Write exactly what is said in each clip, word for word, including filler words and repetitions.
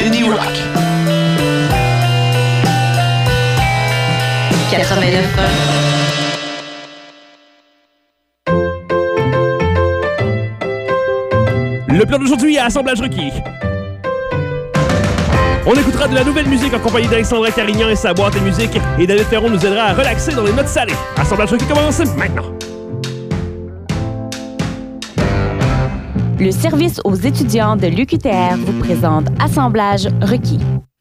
Mini Rock. quatre-vingt-neuf Le plan d'aujourd'hui à Assemblage requis. On écoutera de la nouvelle musique en compagnie d'Alexandra Carignan et sa boîte à musique. Et David Ferron nous aidera à relaxer dans les notes salées. Assemblage requis commence maintenant. Le service aux étudiants de l'U Q T R vous présente Assemblage requis.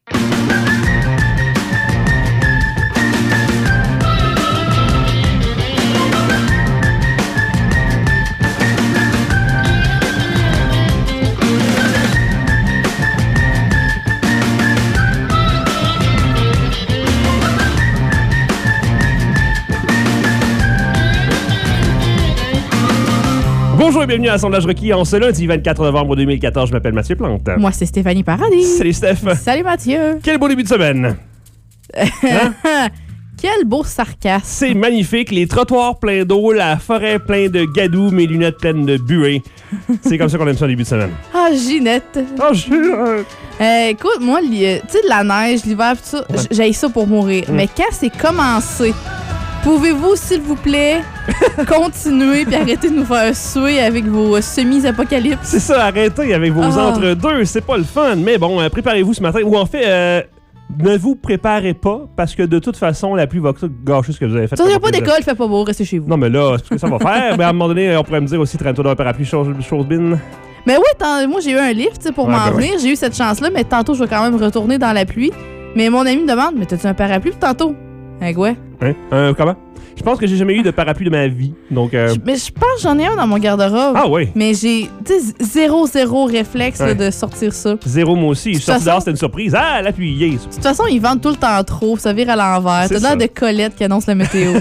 Bonjour et bienvenue à Assemblage requis en ce lundi vingt-quatre novembre deux mille quatorze. Je m'appelle Mathieu Plante. Moi, c'est Stéphanie Paradis. Salut Steph. Salut Mathieu. Quel beau début de semaine. Hein? Quel beau sarcasme. C'est magnifique. Les trottoirs pleins d'eau, la forêt pleine de gadou, mes lunettes pleines de buée. C'est comme ça qu'on aime ça au début de semaine. Ah, Ginette. Oh, Ginette. Euh, écoute, moi, tu sais, de la neige, l'hiver, tout ça, Ouais. j'haïs ça pour mourir. Mm. Mais quand c'est commencé, pouvez-vous, s'il vous plaît, continuer puis arrêter de nous faire suer avec vos euh, semis-apocalypses? C'est ça, arrêtez avec vos Ah. entre-deux, c'est pas le fun. Mais bon, euh, préparez-vous ce matin. Ou en fait, euh, ne vous préparez pas, parce que de toute façon, la pluie va gâcher ce que vous avez fait. Ça, il n'y a pas d'école, fait pas beau, restez chez vous. Non, mais là, c'est ce que ça va faire. Mais à un moment donné, on pourrait me dire aussi, traîne-toi d'un parapluie, chose, chose bin. Mais oui, tant- moi, j'ai eu un lift tu sais, pour Ouais, m'en ben venir. J'ai eu cette chance-là, mais tantôt, je vais quand même retourner dans la pluie. Mais mon ami me demande, mais t'as-tu un parapluie pour tantôt? Hein, ouais. Hein? Euh, comment? Je pense que j'ai jamais eu de parapluie de ma vie. Donc, euh... Je- Mais je pense que j'en ai un dans mon garde-robe. Ah oui. Mais j'ai, tu sais, zéro, zéro réflexe là, Ouais. de sortir ça. De Zéro, moi aussi. Je suis toute sorti façon- dehors, c'était une surprise. Ah, la pluie, yes. toute façon, ils vendent tout le temps trop, ça vire à l'envers. C'est T'as ça. l'air de Colette qui annonce la météo.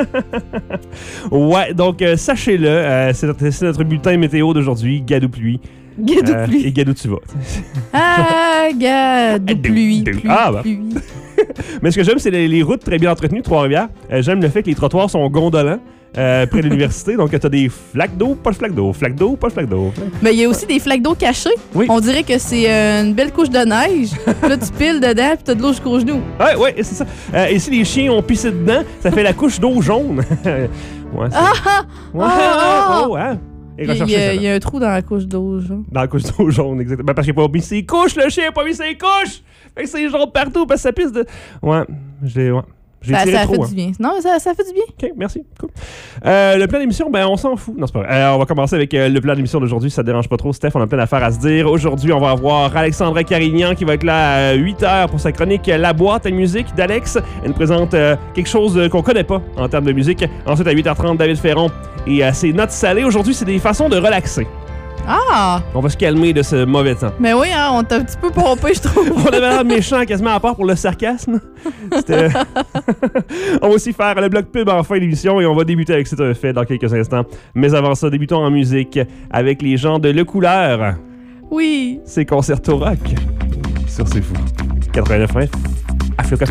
Ouais, donc, euh, sachez-le, euh, c'est, notre, c'est notre bulletin météo d'aujourd'hui, gadou pluie. Gadou Euh, pluie. Et gadou tu vas. Ah, gadou Gadou, pluie, gadou. pluie, Ah, bah. pluie. Mais ce que j'aime, c'est les, les routes très bien entretenues de Trois-Rivières. Euh, j'aime le fait que les trottoirs sont gondolants euh, près de l'université. Donc, t'as des flaques d'eau, pas de flaques d'eau, flaques d'eau, pas de flaques d'eau. Mais il y a aussi des flaques d'eau cachées. Oui. On dirait que c'est euh, une belle couche de neige. Puis là, tu piles dedans, puis t'as de l'eau jusqu'aux genoux. Ouais, ouais, c'est ça. Euh, et si les chiens ont pissé dedans, ça fait la couche d'eau jaune. ouais, c'est... Ah, ah, Ouais, ah, oh, hein? Et Il y, a- recherchez il y a- ça, il y a un trou dans la couche d'eau, genre. dans la couche d'eau jaune, exactement. Ben, parce qu'il n'a pas mis ses couches, le chien n'a pas mis ses couches! Fait que c'est jaune partout parce que ça pisse de... Ouais, j'ai... Ouais. J'ai Ça, tiré ça trop, fait hein. du bien. Non, mais ça, ça fait du bien. OK, merci. Cool. Euh, le plan d'émission, ben on s'en fout. Non, c'est pas vrai. Euh, on va commencer avec euh, le plan d'émission d'aujourd'hui. Si ça te dérange pas trop, Steph, on a plein d'affaires à se dire. Aujourd'hui, on va avoir Alexandra Carignan qui va être là à huit heures pour sa chronique La boîte à musique d'Alex. Elle nous présente euh, quelque chose euh, qu'on connaît pas en termes de musique. Ensuite, à huit heures trente, David Ferron et euh, ses notes salées. Aujourd'hui, c'est des façons de relaxer. Ah! On va se calmer de ce mauvais temps. Mais oui, hein, on t'a un petit peu pompé, je trouve. On avait l'air méchant quasiment à part pour le sarcasme. C'était... on va aussi faire le bloc pub en fin d'émission et on va débuter avec C'est un fait dans quelques instants. Mais avant ça, débutons en musique avec les gens de Le Couleur. Oui. C'est Concerto Rock. Sur C'est Fou. quatre-vingt-neuf F. Africa.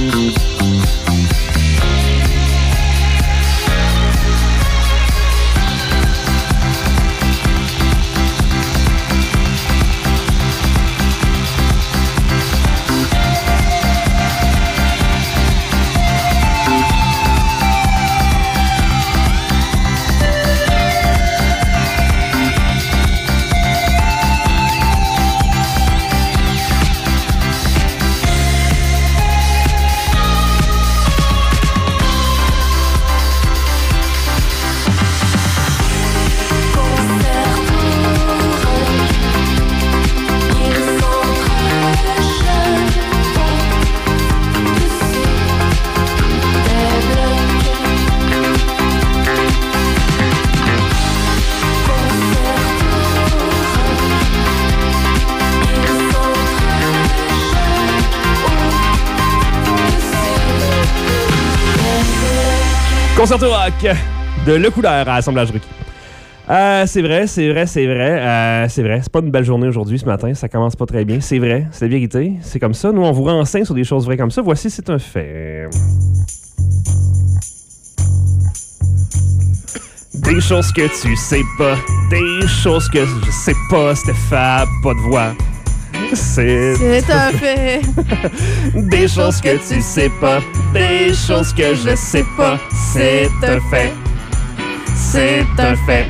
Concerto rock de Le Couleur à Assemblage Rookie. Euh, c'est vrai, c'est vrai, c'est vrai. Euh, c'est vrai, c'est pas une belle journée aujourd'hui, ce matin. Ça commence pas très bien. C'est vrai, c'est la vérité. C'est comme ça. Nous, on vous renseigne sur des choses vraies comme ça. Voici, c'est un fait. Des choses que tu sais pas. Des choses que je sais pas, Stéphane. Pas de voix. C'est... C'est un fait. Des choses que tu sais pas. Des choses que je sais pas. C'est un fait. C'est un fait.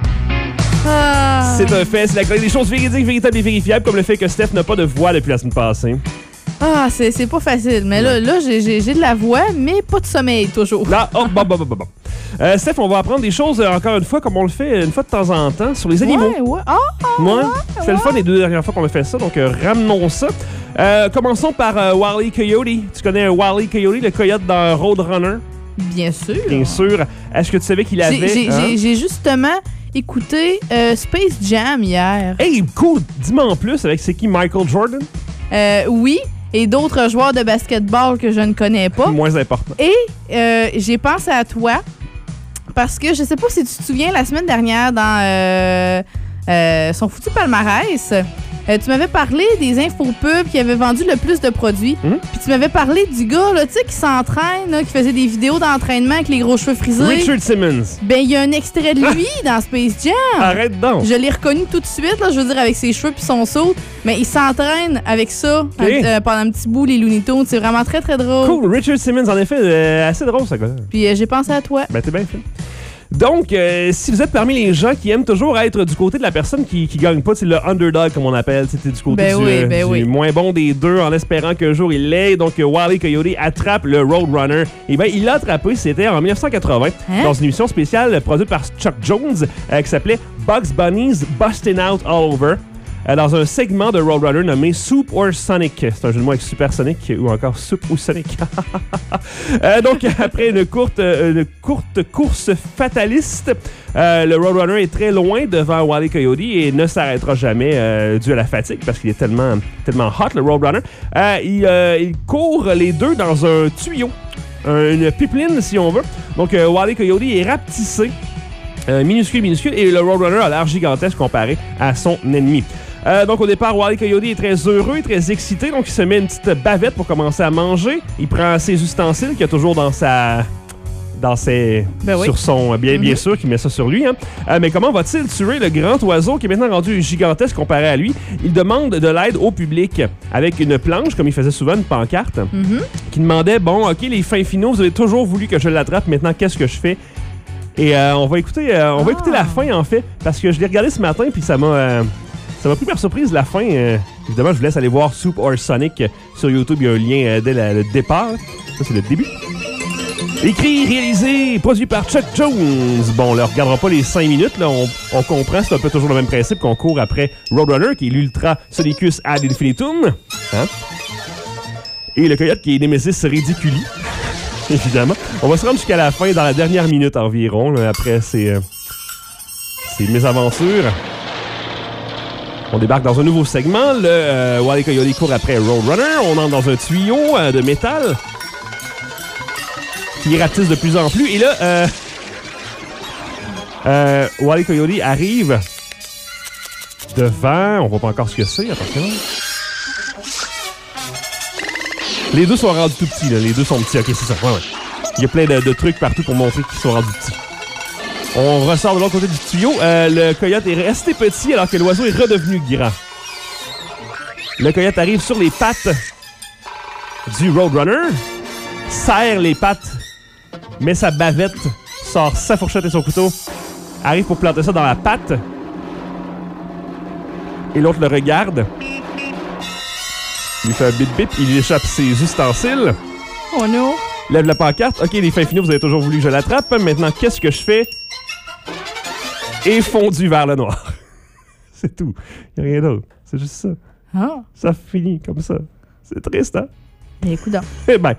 Ah. C'est un fait. C'est la chronique des choses véridiques, véritables et vérifiables, comme le fait que Steph n'a pas de voix depuis la semaine passée. Ah, c'est, c'est pas facile. Mais là, là j'ai, j'ai, j'ai de la voix, mais pas de sommeil toujours. Là, oh, bon, bon, bon, bon. Euh, Steph, on va apprendre des choses, euh, encore une fois, comme on le fait une fois de temps en temps, sur les animaux. Ouais, ouais. Ah, ah, Ouais. ouais, C'était le fun les deux dernières fois qu'on a fait ça, donc euh, ramenons ça. Euh, commençons par euh, Wile E. Coyote. Tu connais Wile E. Coyote, le coyote dans Roadrunner? Bien sûr. Bien sûr. Est-ce que tu savais qu'il avait... J'ai, j'ai, hein? j'ai, j'ai justement écouté euh, Space Jam hier. Hey, cool! Dis-moi en plus, avec c'est qui, Michael Jordan? Euh, oui, et d'autres joueurs de basketball que je ne connais pas. Moins important. Et euh, j'ai pensé à toi parce que je sais pas si tu te souviens, la semaine dernière, dans euh, euh, son foutu palmarès, euh, tu m'avais parlé des infopubs qui avaient vendu le plus de produits. Mm. Puis tu m'avais parlé du gars là, tu sais, qui s'entraîne, là, qui faisait des vidéos d'entraînement avec les gros cheveux frisés. Richard Simmons. Ben, il y a un extrait de lui dans Space Jam. Arrête donc. Je l'ai reconnu tout de suite, là, je veux dire, avec ses cheveux puis son saut. Mais il s'entraîne avec ça Okay. euh, pendant un petit bout, les Looney Tunes. C'est vraiment très, très drôle. Cool, Richard Simmons, en effet, euh, assez drôle, ça, gars. Puis euh, j'ai pensé à toi. Ben, t'es bien fait. Donc, euh, si vous êtes parmi les gens qui aiment toujours être du côté de la personne qui, qui gagne pas, c'est le underdog, comme on appelle, c'était du côté Ben du, oui, euh, ben du oui. moins bon des deux, en espérant qu'un jour il l'ait. Donc, euh, Wile E. Coyote attrape le Roadrunner. Et bien, il l'a attrapé, c'était en dix-neuf cent quatre-vingts, Hein? dans une émission spéciale produite par Chuck Jones, euh, qui s'appelait Bugs Bunny's Bustin' Out All Over. Euh, dans un segment de Roadrunner nommé Soup or Sonic. C'est un jeu de mots avec Supersonic ou encore Soup ou Sonic. euh, donc, après une courte, euh, une courte course fataliste, euh, le Roadrunner est très loin devant Wile E. Coyote et ne s'arrêtera jamais euh, dû à la fatigue parce qu'il est tellement, tellement hot, le Roadrunner. Euh, il, euh, il court les deux dans un tuyau, un- une pipeline si on veut. Donc, euh, Wile E. Coyote est rapetissé. Euh, minuscule, minuscule, et le Roadrunner a l'air gigantesque comparé à son ennemi. Euh, donc au départ, Wile E. Coyote est très heureux, très excité, donc il se met une petite bavette pour commencer à manger. Il prend ses ustensiles qu'il a toujours dans sa... dans ses... Ben oui. sur son... Bien, bien Mhm. sûr qu'il met ça sur lui. Hein. Euh, mais comment va-t-il tuer le grand oiseau qui est maintenant rendu gigantesque comparé à lui? Il demande de l'aide au public avec une planche, comme il faisait souvent, une pancarte, Mhm. qui demandait, bon, OK, les fins finaux, vous avez toujours voulu que je l'attrape, maintenant, qu'est-ce que je fais? Et euh, on va écouter euh, on va Ah. écouter la fin, en fait, parce que je l'ai regardé ce matin, puis ça m'a... euh, Ça m'a pris par surprise, la fin. Euh, évidemment, je vous laisse aller voir Soup or Sonic euh, sur YouTube. Il y a un lien euh, dès la- le départ. Ça, c'est le début. Écrit, réalisé, produit par Chuck Jones. Bon, on ne regardera pas les cinq minutes. Là, on, on comprend, c'est un peu toujours le même principe qu'on court après Roadrunner, qui est l'Ultra Sonicus ad infinitum. Hein? Et le coyote qui est Nemesis Ridiculi. Évidemment. On va se rendre jusqu'à la fin, dans la dernière minute environ, là, après ces, euh, ces mésaventures. On débarque dans un nouveau segment. Le euh, Wile E. Coyote court après Roadrunner. On entre dans un tuyau euh, de métal qui rapetisse de plus en plus. Et là, euh, euh, Wile E. Coyote arrive devant... On voit pas encore ce que c'est, attention. Les deux sont rendus tout petits, là. Les deux sont petits. OK, c'est ça. Ouais, ouais. Il y a plein de, de trucs partout pour montrer qu'ils sont rendus petits. On ressort de l'autre côté du tuyau. Euh, le coyote est resté petit alors que l'oiseau est redevenu grand. Le coyote arrive sur les pattes du Roadrunner, serre les pattes, met sa bavette, sort sa fourchette et son couteau, arrive pour planter ça dans la patte. Et l'autre le regarde. Il fait un bip-bip, il échappe ses ustensiles. Oh non! Lève la pancarte. OK, les fins finaux, vous avez toujours voulu que je l'attrape. Maintenant, qu'est-ce que je fais? Et fondu vers le noir. C'est tout. Il n'y a rien d'autre. C'est juste ça. Ah. Ça finit comme ça. C'est triste, hein? Mais écoute donc. Eh ben.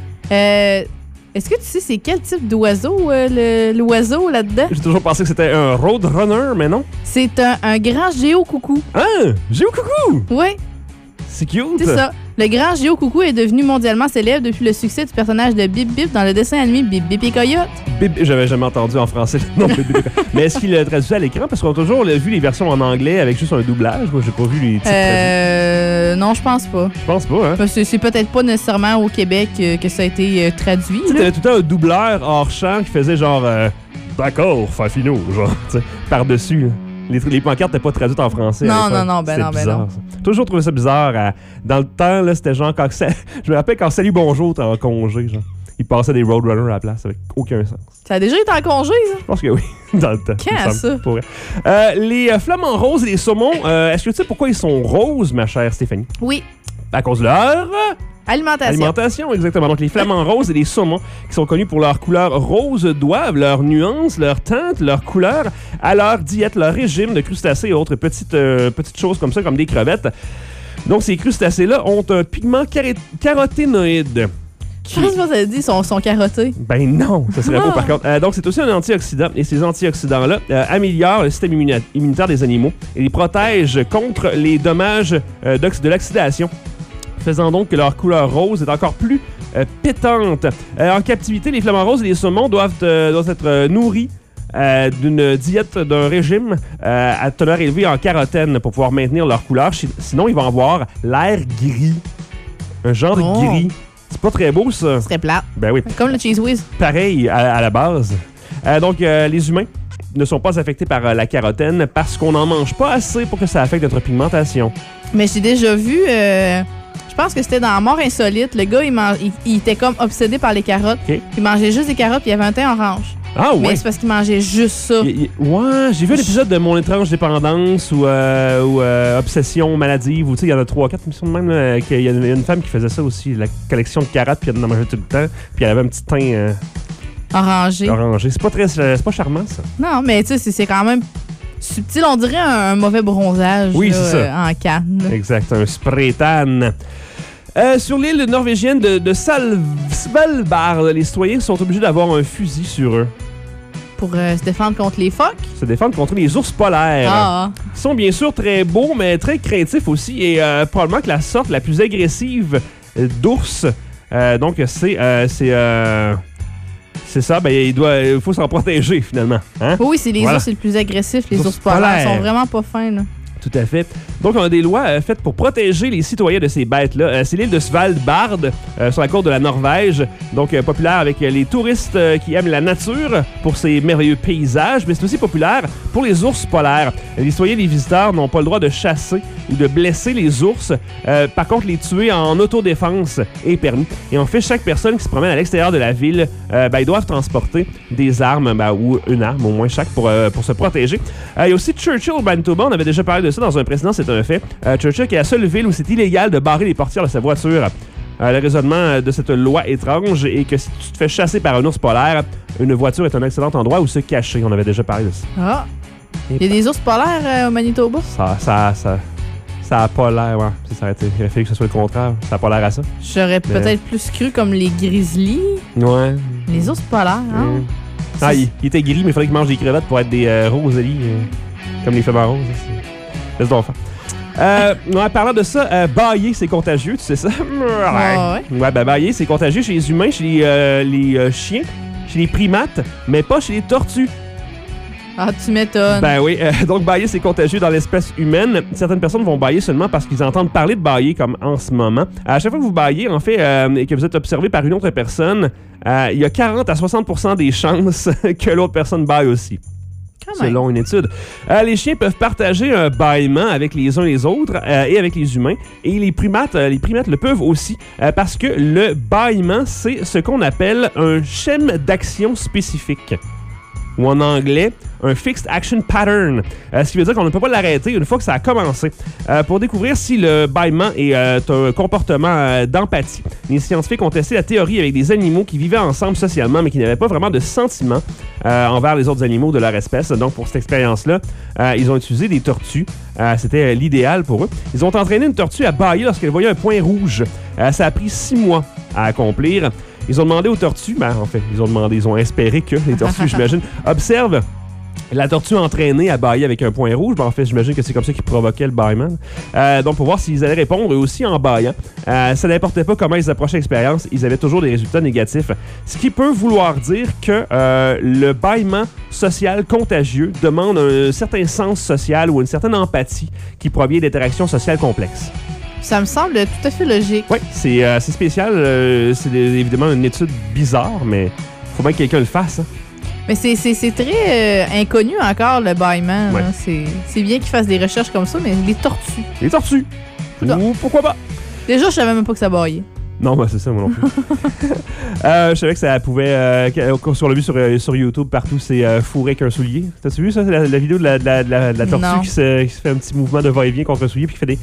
Euh, est-ce que tu sais c'est quel type d'oiseau, euh, le- l'oiseau là-dedans? J'ai toujours pensé que c'était un Roadrunner, mais non. C'est un, un grand géocoucou. Ah! Géo-coucou! Oui, C'est cute! c'est ça. Le grand géocoucou est devenu mondialement célèbre depuis le succès du personnage de Bip Bip dans le dessin animé Bip Bip et Coyote. Bip, j'avais jamais entendu en français le nom de Bip, Bip. Mais est-ce qu'il le traduit à l'écran? Parce qu'on a toujours vu les versions en anglais avec juste un doublage. Moi, j'ai pas vu les titres traduits. Euh, non, je pense pas. Je pense pas, hein? Parce que c'est peut-être pas nécessairement au Québec euh, que ça a été euh, traduit. Tu sais, là. t'avais tout le temps un doubleur hors champ qui faisait genre euh, d'accord, Fafino, genre, tu sais, par-dessus. là. Les, les pancartes n'étaient pas traduites en français. à Non, l'époque. non, non, ben C'était non, ben bizarre, non. ça. Toujours trouvé ça bizarre. euh, dans le temps, là, c'était genre quand. ça- Je me rappelle quand Salut Bonjour était en congé, genre. Ils passaient des Roadrunners à la place avec aucun sens. Ça a déjà été en congé, ça? Je pense que oui, dans le temps. Quand il me semble, ça? pour vrai. Euh, les euh, flamants roses et les saumons, euh, est-ce que tu sais pourquoi ils sont roses, ma chère Stéphanie? Oui. À cause de leur Alimentation. alimentation, exactement. Donc les flamants roses et les saumons, qui sont connus pour leur couleur rose, doivent leur nuance, leur teinte, leur couleur à leur diète, leur régime de crustacés et autres petites, euh, petites choses comme ça, comme des crevettes. Donc ces crustacés-là ont un pigment caré- caroténoïde. Je pense que ça dit sont, sont carottés. Ben non, ça serait beau Ah. par contre. Euh, donc c'est aussi un antioxydant et ces antioxydants-là euh, améliorent le système immuni- immunitaire des animaux et les protègent contre les dommages euh, d'ox- de l'oxydation, faisant donc que leur couleur rose est encore plus euh, pétante. Euh, en captivité, les flamants roses et les saumons doivent, euh, doivent être euh, nourris euh, d'une diète, d'un régime euh, à teneur élevée en carotène pour pouvoir maintenir leur couleur. Chi- Sinon, ils vont avoir l'air gris. Un genre Oh. de gris. C'est pas très beau, ça. Ce serait plat. Ben oui. Comme le Cheese Whiz. Pareil à, à la base. Euh, donc, euh, les humains ne sont pas affectés par euh, la carotène parce qu'on n'en mange pas assez pour que ça affecte notre pigmentation. Mais j'ai déjà vu, euh, je pense que c'était dans Mort Insolite, le gars, il, mange, il, il était comme obsédé par les carottes. OK. Il mangeait juste des carottes puis il avait un teint orange. Ah Mais ouais. c'est parce qu'il mangeait juste ça. Il- il- ouais, j'ai vu un épisode de Mon étrange dépendance ou, euh, ou euh, Obsession maladive, ou tu sais, il y en a trois, quatre émissions de même, là, qu'il y a une, une femme qui faisait ça aussi, la collection de carottes, puis elle en mangeait tout le temps, puis elle avait un petit teint euh, Orangé. orangé. C'est pas très, c'est pas charmant, ça. Non, mais tu sais, c'est- c'est quand même subtil. On dirait un, un mauvais bronzage Oui, là, c'est ça. euh, en canne. là. Exact, un spray tan. Euh, sur l'île norvégienne de, de Sal- Svalbard, les citoyens sont obligés d'avoir un fusil sur eux. Pour euh, se défendre contre les phoques. Se défendre contre les ours polaires. Ah, Ils sont bien sûr très beaux, mais très craintifs aussi, et euh, probablement que la sorte la plus agressive euh, d'ours. Euh, donc, c'est... euh, c'est euh, c'est ça, ben, il doit, il faut s'en protéger, finalement. Hein? oui, c'est les Voilà. ours les plus agressifs, les Ours ours polaires. Ils polaires. sont vraiment pas fins, là. Tout à fait. Donc, on a des lois euh, faites pour protéger les citoyens de ces bêtes-là. Euh, c'est l'île de Svalbard, euh, sur la côte de la Norvège, donc euh, populaire avec euh, les touristes euh, qui aiment la nature pour ses merveilleux paysages, mais c'est aussi populaire pour les ours polaires. Les citoyens et les visiteurs n'ont pas le droit de chasser ou de blesser les ours. Euh, par contre, les tuer en autodéfense est permis. Et en fait, chaque personne qui se promène à l'extérieur de la ville, euh, ben, ils doivent transporter des armes, ben, ou une arme au moins chaque, pour, euh, pour se protéger. Euh, il y a aussi Churchill au Manitoba, on avait déjà parlé de ça dans un précédent, c'est un fait. Euh, Churchill qui est la seule ville où c'est illégal de barrer les portières de sa voiture. Euh, le raisonnement de cette loi étrange est que si tu te fais chasser par un ours polaire, une voiture est un excellent endroit où se cacher. On avait déjà parlé de ça. Ah. Il y a des ours polaires euh, au Manitoba. Ça, ça, ça, ça a pas l'air, ouais. Ça, ça aurait été- il aurait fallu que ce soit le contraire. Ça a pas l'air à ça. J'aurais Mais- peut-être plus cru comme les grizzlies. Ouais. Les ours polaires, hein? Mm. Ah, il, il était gris, mais il fallait qu'il mange des crevettes pour être des euh, rosalie, euh, comme les flamants roses. C'est- Laisse donc faire. Euh, ouais, parlant de ça, euh, bailler, c'est contagieux, tu sais ça? Ah ouais. Ouais, ben bailler, c'est contagieux chez les humains, chez les, euh, les euh, chiens, chez les primates, mais pas chez les tortues. Ah, tu m'étonnes. Ben oui. Euh, donc, bailler, c'est contagieux dans l'espèce humaine. Certaines personnes vont bailler seulement parce qu'ils entendent parler de bailler, comme en ce moment. À chaque fois que vous baillez, en fait, euh, et que vous êtes observé par une autre personne, euh, il y a quarante à soixante pour cent des chances que l'autre personne baille aussi. Selon une étude. Euh, les chiens peuvent partager un bâillement avec les uns les autres euh, et avec les humains. Et les primates, euh, les primates le peuvent aussi euh, parce que le bâillement, c'est ce qu'on appelle un schème d'action spécifique. Ou en anglais, un Fixed Action Pattern. Euh, ce qui veut dire qu'on ne peut pas l'arrêter une fois que ça a commencé. Euh, pour découvrir si le bâillement est euh, un comportement euh, d'empathie, les scientifiques ont testé la théorie avec des animaux qui vivaient ensemble socialement, mais qui n'avaient pas vraiment de sentiments euh, envers les autres animaux de leur espèce. Donc, pour cette expérience-là, euh, ils ont utilisé des tortues. Euh, C'était euh, l'idéal pour eux. Ils ont entraîné une tortue à bâiller lorsqu'elle voyait un point rouge. Euh, ça a pris six mois à accomplir. Ils ont demandé aux tortues, ben en fait, ils ont demandé, ils ont espéré que les tortues, j'imagine, observent la tortue entraînée à bâiller avec un point rouge. Ben, en fait, j'imagine que c'est comme ça qu'ils provoquaient le bâillement. Euh, donc, pour voir s'ils allaient répondre eux aussi en bâillant. Euh, ça n'importait pas comment ils approchaient l'expérience, ils avaient toujours des résultats négatifs. Ce qui peut vouloir dire que euh, le bâillement social contagieux demande un certain sens social ou une certaine empathie qui provient d'interactions sociales complexes. Ça me semble tout à fait logique. Oui, c'est euh, spécial. Euh, c'est évidemment une étude bizarre, mais faut bien que quelqu'un le fasse. Hein. Mais c'est très euh, inconnu encore, le bâillement. Ouais. C'est bien qu'ils fassent des recherches comme ça, mais les tortues. Les tortues. Ou pourquoi pas? Déjà, je savais même pas que ça bâillait. Non, ben c'est ça, moi non plus. euh, je savais que ça pouvait... Euh, sur le vu sur, sur YouTube, partout, c'est euh, fourrer avec un soulier. T'as-tu vu ça? La, la vidéo de la, de la, de la, de la tortue qui se, qui se fait un petit mouvement de va-et-vient contre un soulier puis qui fait des...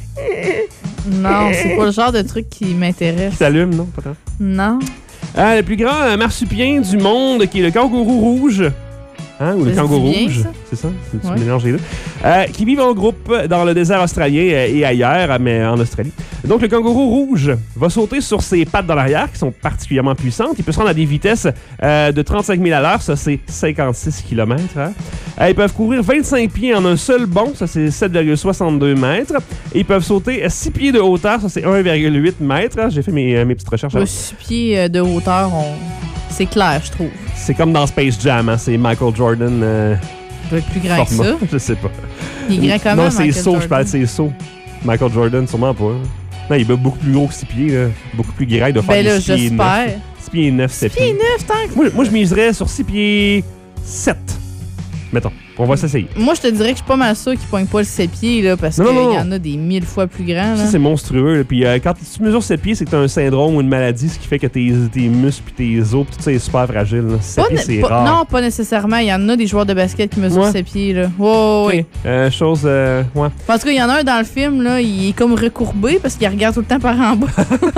Non, c'est pas le genre de truc qui m'intéresse. Qui t'allume, non? Pas tant. Non. Euh, le plus grand marsupien du monde, qui est le kangourou rouge. Hein, ou le kangourou rouge, c'est ça? Tu ouais. mélanges les deux. Euh, qui vivent en groupe dans le désert australien et ailleurs, mais en Australie. Donc, le kangourou rouge va sauter sur ses pattes dans l'arrière, qui sont particulièrement puissantes. Il peut se rendre à des vitesses euh, de trente-cinq mille à l'heure, ça c'est cinquante-six kilomètres. Hein? Euh, ils peuvent courir vingt-cinq pieds en un seul bond, ça c'est sept virgule soixante-deux mètres. Et ils peuvent sauter six pieds de hauteur, ça c'est un virgule huit mètres. J'ai fait mes, mes petites recherches. Ouais, six pieds de hauteur, on... c'est clair, je trouve. C'est comme dans Space Jam, hein? C'est Michael Jordan. Euh, il doit être plus grand format. que ça. Je sais pas. Il est grand quand même. Non, c'est sauts, je parle de ses sauts. Michael Jordan, sûrement pas. Non, il est beaucoup plus gros que six pieds, là. Beaucoup plus grand. Il doit faire ben là, six pieds neuf. six pieds neuf, sept pieds. six pieds neuf, tant que... Moi, moi, je miserais sur six pieds sept. Mettons. On va s'essayer. Moi, je te dirais que je suis pas mal sûr qu'il pogne pas le sept pieds, là, parce qu'il y en a des mille fois plus grands. Ça, c'est monstrueux. Là. Puis euh, quand tu mesures sept pieds, c'est que tu as un syndrome ou une maladie, ce qui fait que tes, tes muscles et tes os, tout ça est super fragile. sept pieds, c'est rare. Non, pas nécessairement. Il y en a des joueurs de basket qui mesurent ouais. sept pieds. Là. Wow, okay. oui. Euh, chose. Euh, ouais. Parce qu'il y en a un dans le film, là, il est comme recourbé parce qu'il regarde tout le temps par en bas.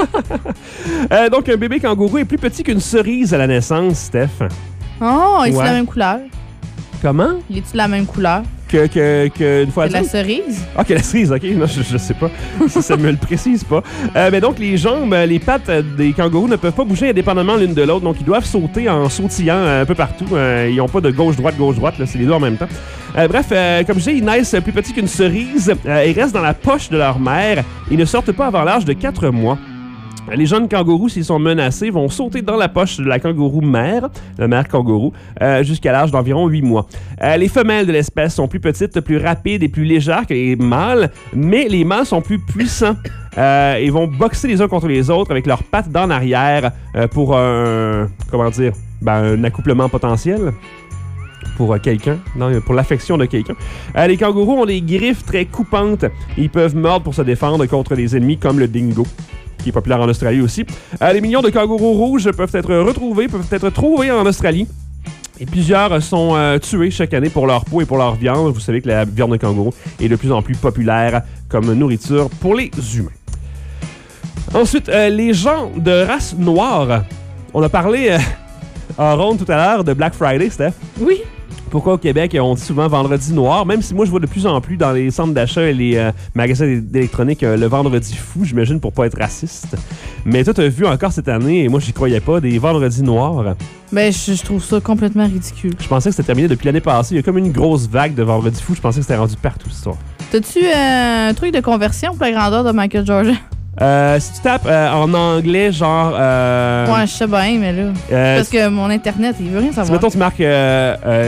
euh, donc, un bébé kangourou est plus petit qu'une cerise à la naissance, Steph. Oh, il est ouais. la même couleur. Comment? Il est-tu de la même couleur? Que, que, que une fois que la cerise? Ah, que la cerise, ok. Non, je, je sais pas. ça, ça me le précise pas. Euh, mais donc, les jambes, les pattes des kangourous ne peuvent pas bouger indépendamment l'une de l'autre. Donc, ils doivent sauter en sautillant un peu partout. Euh, ils n'ont pas de gauche-droite, gauche-droite. C'est les deux en même temps. Euh, bref, euh, comme je dis, ils naissent plus petits qu'une cerise. Euh, ils restent dans la poche de leur mère. Ils ne sortent pas avant l'âge de quatre mois. Les jeunes kangourous, s'ils sont menacés, vont sauter dans la poche de la kangourou mère, la mère kangourou, euh, jusqu'à l'âge d'environ huit mois. Euh, les femelles de l'espèce sont plus petites, plus rapides et plus légères que les mâles, mais les mâles sont plus puissants. Euh, ils vont boxer les uns contre les autres avec leurs pattes d'en arrière euh, pour un, comment dire, ben, un accouplement potentiel. Pour euh, quelqu'un, non, pour l'affection de quelqu'un. Euh, les kangourous ont des griffes très coupantes. Ils peuvent mordre pour se défendre contre les ennemis comme le dingo, qui est populaire en Australie aussi. Euh, les millions de kangourous rouges peuvent être retrouvés, peuvent être trouvés en Australie. Et plusieurs sont euh, tués chaque année pour leur peau et pour leur viande. Vous savez que la viande de kangourou est de plus en plus populaire comme nourriture pour les humains. Ensuite, euh, les gens de race noire. On a parlé euh, en ronde tout à l'heure de Black Friday, Steph. Oui. Pourquoi au Québec, on dit souvent vendredi noir, même si moi je vois de plus en plus dans les centres d'achat et les euh, magasins d'électronique euh, le vendredi fou, j'imagine, pour pas être raciste. Mais toi, t'as vu encore cette année, et moi j'y croyais pas, des vendredis noirs. Ben, je, je trouve ça complètement ridicule. Je pensais que c'était terminé depuis l'année passée. Il y a comme une grosse vague de vendredi fou. Je pensais que c'était rendu partout, ce soir. T'as-tu euh, un truc de conversion pour la grandeur de Michael Jordan? Euh, si tu tapes euh, en anglais, genre... Euh, ouais, je sais bien, mais là... Euh, parce que mon Internet, il veut rien savoir. Si mettons, tu marques... Euh, euh,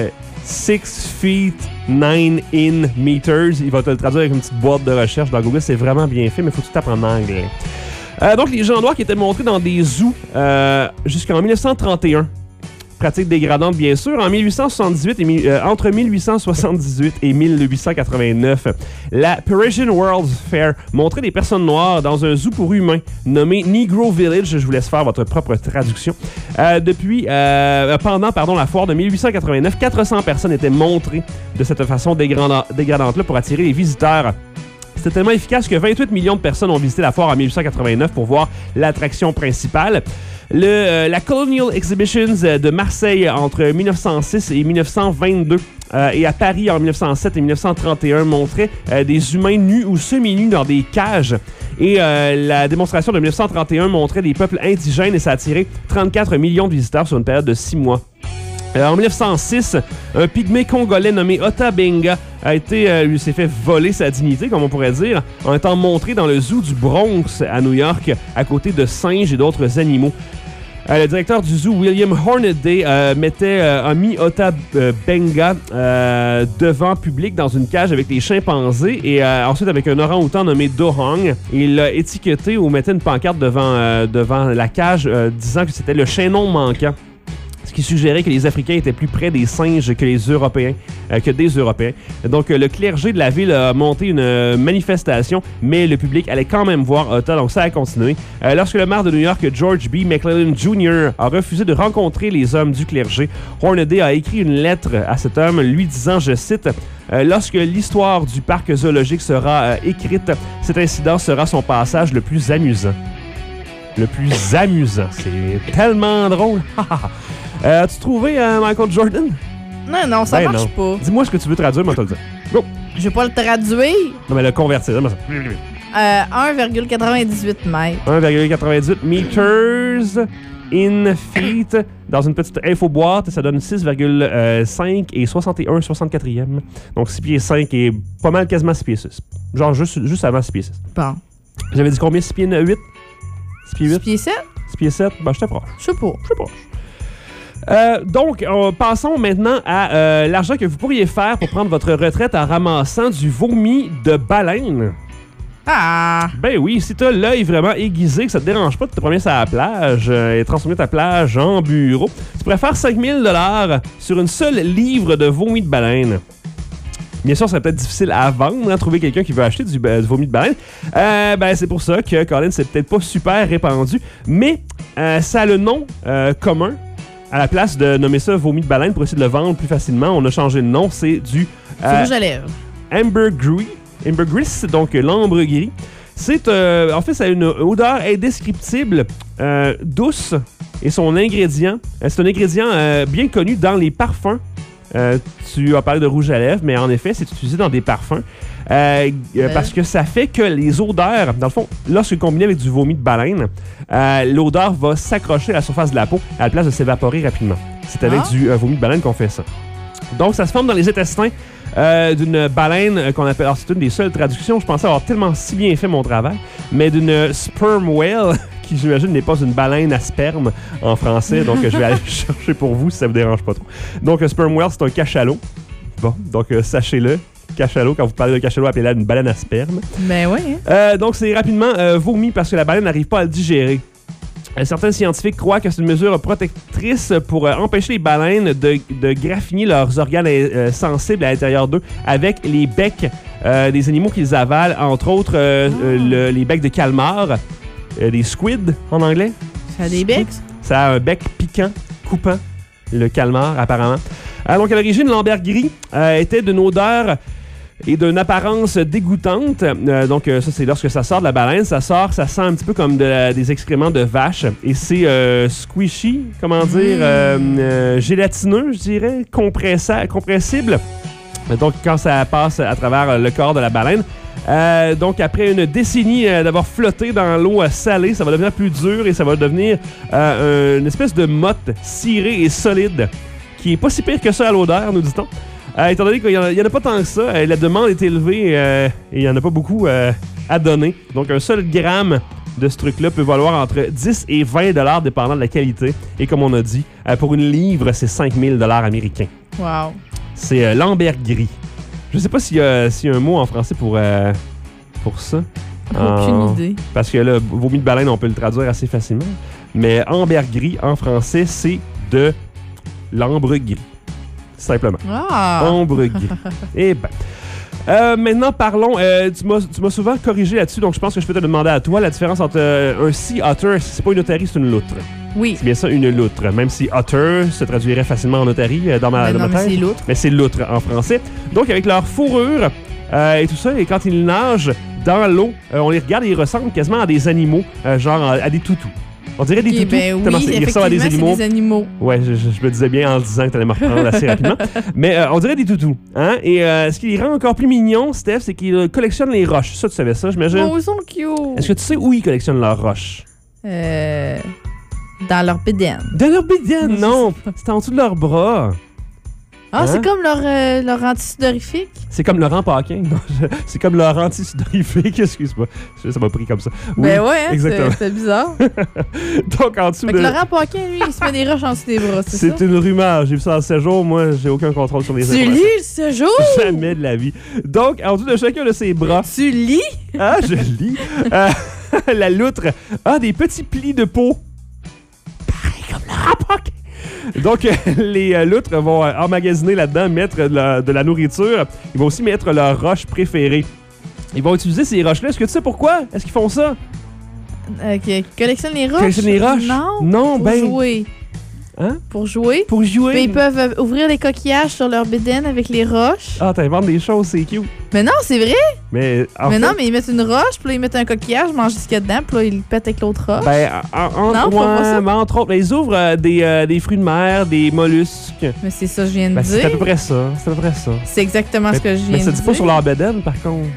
six feet nine in meters. Il va te le traduire avec une petite boîte de recherche dans Google. C'est vraiment bien fait, mais il faut que tu tapes en anglais. Euh, donc, les gens noirs qui étaient montrés dans des zoos euh, jusqu'en dix-neuf cent trente et un. Pratique dégradante, bien sûr. En dix-huit cent soixante-dix-huit et, euh, entre dix-huit cent soixante-dix-huit et dix-huit cent quatre-vingt-neuf, la Parisian World's Fair montrait des personnes noires dans un zoo pour humains nommé Negro Village. Je vous laisse faire votre propre traduction. Euh, depuis, euh, pendant pardon, la foire de dix-huit cent quatre-vingt-neuf, quatre cents personnes étaient montrées de cette façon dégradante-là pour attirer les visiteurs. C'était tellement efficace que vingt-huit millions de personnes ont visité la foire en dix-huit cent quatre-vingt-neuf pour voir l'attraction principale. Le, euh, la Colonial Exhibitions de Marseille entre dix-neuf cent six et dix-neuf cent vingt-deux euh, et à Paris en dix-neuf cent sept et dix-neuf cent trente et un montrait euh, des humains nus ou semi-nus dans des cages. Et euh, la démonstration de dix-neuf cent trente et un montrait des peuples indigènes et ça a attiré trente-quatre millions de visiteurs sur une période de six mois. Euh, en dix-neuf cent six, un pygmée congolais nommé Ota Benga a été, euh, lui s'est fait voler sa dignité, comme on pourrait dire, en étant montré dans le zoo du Bronx à New York, à côté de singes et d'autres animaux. Euh, le directeur du zoo, William Hornaday, euh, mettait, euh, a mis Ota euh, Benga euh, devant public dans une cage avec les chimpanzés et euh, ensuite avec un orang-outan nommé Dohong. Il l'a étiqueté ou mettait une pancarte devant, euh, devant la cage euh, disant que c'était le chaînon manquant. Ce qui suggérait que les Africains étaient plus près des singes que les Européens, euh, que des Européens. Donc, euh, le clergé de la ville a monté une euh, manifestation, mais le public allait quand même voir Ota, donc ça a continué. Euh, lorsque le maire de New York, George B. McClellan Junior, a refusé de rencontrer les hommes du clergé, Hornaday a écrit une lettre à cet homme lui disant, je cite, euh, « Lorsque l'histoire du parc zoologique sera euh, écrite, cet incident sera son passage le plus amusant. » Le plus amusant. C'est tellement drôle. Euh, as-tu trouvé euh, Michael Jordan? Non, non, ça ben marche non. pas. Dis-moi ce que tu veux traduire, moi, te le dire. Go! Je vais pas le traduire. Non, mais le convertir. Donne-moi ça. Euh, un virgule quatre-vingt-dix-huit mètres. un virgule quatre-vingt-dix-huit meters in feet. Dans une petite infoboîte, ça donne six virgule cinq et soixante et un soixante-quatrième. Donc six pieds cinq et pas mal quasiment six pieds six. Genre juste, juste avant six pieds six. Bon. J'avais dit combien? six pieds huit? six pieds huit? six pieds sept? six pieds sept? Ben, j'étais proche. Je sais pas. Je sais pas. Euh, donc, euh, passons maintenant à euh, l'argent que vous pourriez faire pour prendre votre retraite en ramassant du vomi de baleine. Ah! Ben oui, si t'as l'œil vraiment aiguisé, que ça te dérange pas de te promener sur la plage euh, et transformer ta plage en bureau, tu pourrais faire cinq mille dollars sur une seule livre de vomi de baleine. Bien sûr, ça serait peut-être difficile à vendre, hein, trouver quelqu'un qui veut acheter du, euh, du vomi de baleine. Euh, ben, c'est pour ça que, Colin, c'est peut-être pas super répandu, mais euh, ça a le nom euh, commun. À la place de nommer ça vomi de baleine pour essayer de le vendre plus facilement, on a changé de nom. C'est du euh, rouge à lèvres. ambergris, ambergris, donc l'ambre gris. C'est euh, en fait, ça a une odeur indescriptible, euh, douce, et son ingrédient, euh, c'est un ingrédient euh, bien connu dans les parfums. Euh, tu as parlé de rouge à lèvres, mais en effet, c'est utilisé dans des parfums euh, euh, parce que ça fait que les odeurs, dans le fond, lorsque combiné avec du vomi de baleine, euh, l'odeur va s'accrocher à la surface de la peau à la place de s'évaporer rapidement. C'est avec ah. du euh, vomi de baleine qu'on fait ça. Donc, ça se forme dans les intestins euh, d'une baleine euh, qu'on appelle... Alors, c'est une des seules traductions. Je pensais avoir tellement si bien fait mon travail, mais d'une sperm whale, qui, j'imagine, n'est pas une baleine à sperme en français. Donc, euh, je vais aller chercher pour vous si ça vous dérange pas trop. Donc, un sperm whale, c'est un cachalot. Bon, donc, euh, sachez-le. Cachalot, quand vous parlez de cachalot, appelez-la une baleine à sperme. Ben oui. Hein? Euh, donc, c'est rapidement euh, vomi parce que la baleine n'arrive pas à le digérer. Certains scientifiques croient que c'est une mesure protectrice pour euh, empêcher les baleines de, de graffiner leurs organes euh, sensibles à l'intérieur d'eux avec les becs euh, des animaux qu'ils avalent, entre autres euh, oh. euh, le, les becs de calmar, euh, des squids en anglais. Ça a des becs? Ça a un bec piquant, coupant, le calmar apparemment. Euh, donc à l'origine, l'ambergris euh, était d'une odeur et d'une apparence dégoûtante. Euh, donc, euh, ça, c'est lorsque ça sort de la baleine. Ça sort, ça sent un petit peu comme de la, des excréments de vache. Et c'est euh, squishy, comment dire, mmh. euh, euh, gélatineux, je dirais, compressa- compressible. Donc, quand ça passe à travers le corps de la baleine. Euh, donc, après une décennie euh, d'avoir flotté dans l'eau euh, salée, ça va devenir plus dur et ça va devenir euh, une espèce de motte cirée et solide qui est pas si pire que ça à l'odeur, nous dit-on. Euh, étant donné qu'il n'y en, en a pas tant que ça, euh, la demande est élevée euh, et il n'y en a pas beaucoup euh, à donner. Donc, un seul gramme de ce truc-là peut valoir entre dix et vingt dollars dépendant de la qualité. Et comme on a dit, euh, pour une livre, c'est cinq mille dollars américains. Wow. C'est euh, l'ambergris. Je sais pas s'il y, s'il y a un mot en français pour, euh, pour ça. Aucune Euh, idée. Parce que là, vomi de baleine, on peut le traduire assez facilement. Mais ambergris, en français, c'est de l'ambre gris. Simplement. Ah! Ambre gris. Eh ben. Euh, maintenant, parlons. Euh, tu m'as tu m'as souvent corrigé là-dessus, donc je pense que je peux te demander à toi la différence entre euh, un sea otter, c'est pas une otarie, c'est une loutre. Oui. C'est bien ça, une loutre. Même si otter se traduirait facilement en otarie euh, dans ma, Mais dans non, ma mais tête. c'est l'autre. Mais c'est loutre en français. Donc, avec leur fourrure euh, et tout ça, et quand ils nagent dans l'eau, euh, on les regarde et ils ressemblent quasiment à des animaux, euh, genre à, à des toutous. On dirait des Ok, toutous. ben tellement oui, c'est- ils ressemblent à des effectivement, animaux. c'est des animaux. Ouais, je, je- je me disais bien en le disant que tu allais me reprendre assez rapidement. Mais euh, on dirait des toutous. Hein? Et euh, ce qui les rend encore plus mignons, Steph, c'est qu'ils euh, collectionnent les roches. Ça, tu savais ça, j'imagine? Oh, ils sont cute. Est-ce que tu sais où ils collectionnent leurs roches? Euh, dans leur bédaine. Dans leur bédaine, non! C'est en dessous de leurs bras. Ah, Hein? c'est comme leur, euh, leur antisudorifique. C'est comme Laurent Paquin. Non, je- c'est comme leur anti-sudorifique, excuse-moi. Je- Ça m'a pris comme ça. Oui, Ben ouais, hein, exactement. c'est- c'est bizarre. Donc, en dessous Fait de... que Laurent Paquin, lui, il se met des roches en dessous des bras, c'est ça? C'est une rumeur. J'ai vu ça en séjour. Moi, j'ai aucun contrôle sur les Tu informations. lis ce jour? Jamais de la vie. Donc, en dessous de chacun de ses bras, Tu lis? ah, je lis, euh, la loutre a des petits plis de peau. Pareil comme Laurent Paquin. Donc, euh, les euh, loutres vont euh, emmagasiner là-dedans, mettre de la, de la nourriture. Ils vont aussi mettre leurs roches préférées. Ils vont utiliser ces roches-là. Est-ce que tu sais pourquoi? Est-ce qu'ils font ça? Ok, collectionne les roches? Collectionne les roches? Non, Non, pour ben- jouer. Hein? Pour jouer. Pour jouer? Mais ils peuvent euh, ouvrir les coquillages sur leur bédaine avec les roches. Ah, t'inventes des choses, c'est cute. Mais non, c'est vrai. Mais, en mais fait, non, mais ils mettent une roche, puis là, ils mettent un coquillage, mangent ce qu'il y a dedans, puis là, ils le pètent avec l'autre roche. Ben, en, en- Non, faut pas ouais, ça. mais entre autres, ben, ils ouvrent euh, des, euh, des fruits de mer, des mollusques. Mais c'est ça que je viens de Ben, c'est à peu dire. près ça. C'est à peu près ça. C'est exactement ce que je viens Mais de ça dire. dit pas sur leur bedaine, par contre.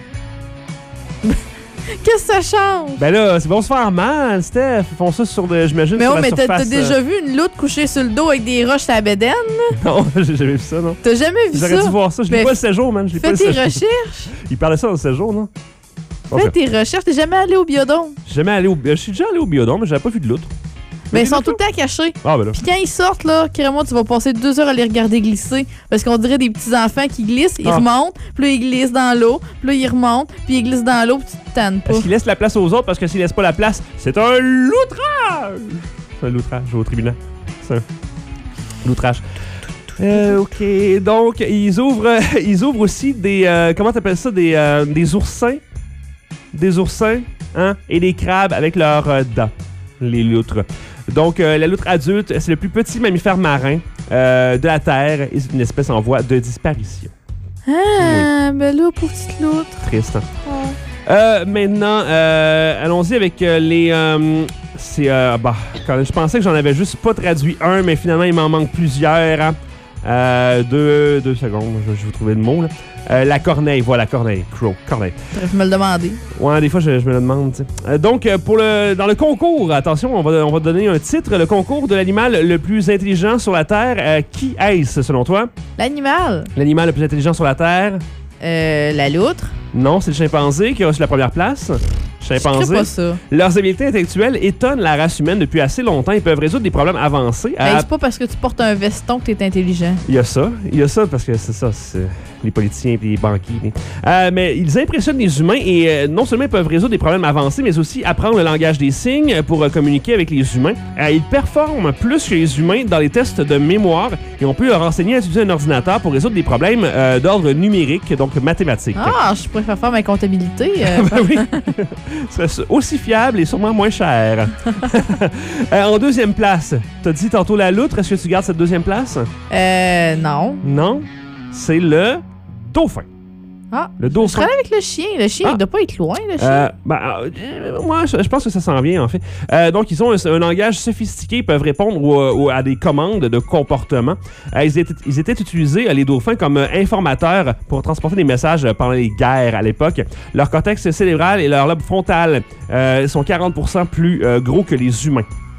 Qu'est-ce que ça change? Ben là, ils vont se faire mal, Steph. Ils font ça sur, de, j'imagine, mais sur oh, la mais t'as, surface. t'as déjà vu une loutre couchée sur le dos avec des roches à la bédaine? euh, Non, j'ai jamais vu ça, non. T'as jamais vu J'aurais ça? dû voir ça. Je l'ai Ben, pas le séjour, man. Je l'ai pas Fais le tes séjour. recherches. Il parlait ça dans le séjour, non? Fais Ok. tes recherches. T'es jamais allé au biodôme. J'ai jamais allé au... Je suis déjà allé au biodôme, mais j'avais pas vu de l'autre. Mais ils sont tout le temps cachés. Ah, ben là. Puis quand ils sortent, là, carrément, tu vas passer deux heures à les regarder glisser. Parce qu'on dirait des petits enfants qui glissent, ils Ah. remontent, puis là, ils glissent dans l'eau, puis là, ils remontent, puis ils glissent dans l'eau, puis tu te tannes pas. Est-ce qu'ils laissent la place aux autres? Parce que s'ils laissent pas la place, c'est un loutrage! C'est un loutrage au tribunal. C'est un loutrage. Euh, ok, donc ils ouvrent, ils ouvrent aussi des, euh, comment t'appelles ça, des, euh, des oursins, des oursins, hein, et des crabes avec leurs euh, dents, les loutres. Donc euh, la loutre adulte, c'est le plus petit mammifère marin euh, de la Terre et c'est une espèce en voie de disparition. Ah, ben là, pour petite loutre. Triste, hein? Oh. Euh, maintenant, euh, allons-y avec euh, les. euh, c'est. Euh, bah, quand je pensais que j'en avais juste pas traduit un, mais finalement, il m'en manque plusieurs. Hein. Euh, deux, deux secondes, je, je vais vous trouver le mot. Là. Euh, la corneille, voilà, corneille. Crow, corneille. Bref, me le demander. Ouais, des fois, je, je me le demande. tu sais. Euh, donc, euh, pour le, dans le concours, attention, on va, on va donner un titre. Le concours de l'animal le plus intelligent sur la Terre. Euh, qui est-ce, selon toi? L'animal. L'animal le plus intelligent sur la Terre? Euh, la loutre. Non, c'est le chimpanzé qui a reçu la première place. Je Chimpanzé. crée pas ça. Leurs habiletés intellectuelles étonnent la race humaine depuis assez longtemps. Ils peuvent résoudre des problèmes avancés. Ben, À- c'est pas parce que tu portes un veston que t'es intelligent. Il y a ça. Il y a ça parce que c'est ça, c'est les politiciens et les banquiers. mais- Euh, mais ils impressionnent les humains et euh, non seulement ils peuvent résoudre des problèmes avancés, mais aussi apprendre le langage des signes pour euh, communiquer avec les humains. Euh, ils performent plus que les humains dans les tests de mémoire et on peut leur enseigner à utiliser un ordinateur pour résoudre des problèmes euh, d'ordre numérique, donc mathématique. Ah, je préfère faire ma comptabilité. euh, Ben oui. Ce serait aussi fiable et sûrement moins cher. Euh, en deuxième place, t'as dit tantôt la loutre. Est-ce que tu gardes cette deuxième place? euh, non. Non. C'est le dauphin. Ah, Le je dauphin. serais avec le chien. Le chien, Ah. il doit pas être loin, le chien. Euh, ben, euh, moi, je, je pense que ça s'en vient, en fait. Euh, donc, ils ont un, un langage sophistiqué. Ils peuvent répondre au- au- à des commandes de comportement. Euh, ils, étaient, ils étaient utilisés, euh, les dauphins, comme euh, informateurs pour transporter des messages euh, pendant les guerres à l'époque. Leur cortex cérébral et leur lobe frontal euh, sont quarante pour cent plus euh, gros que les humains.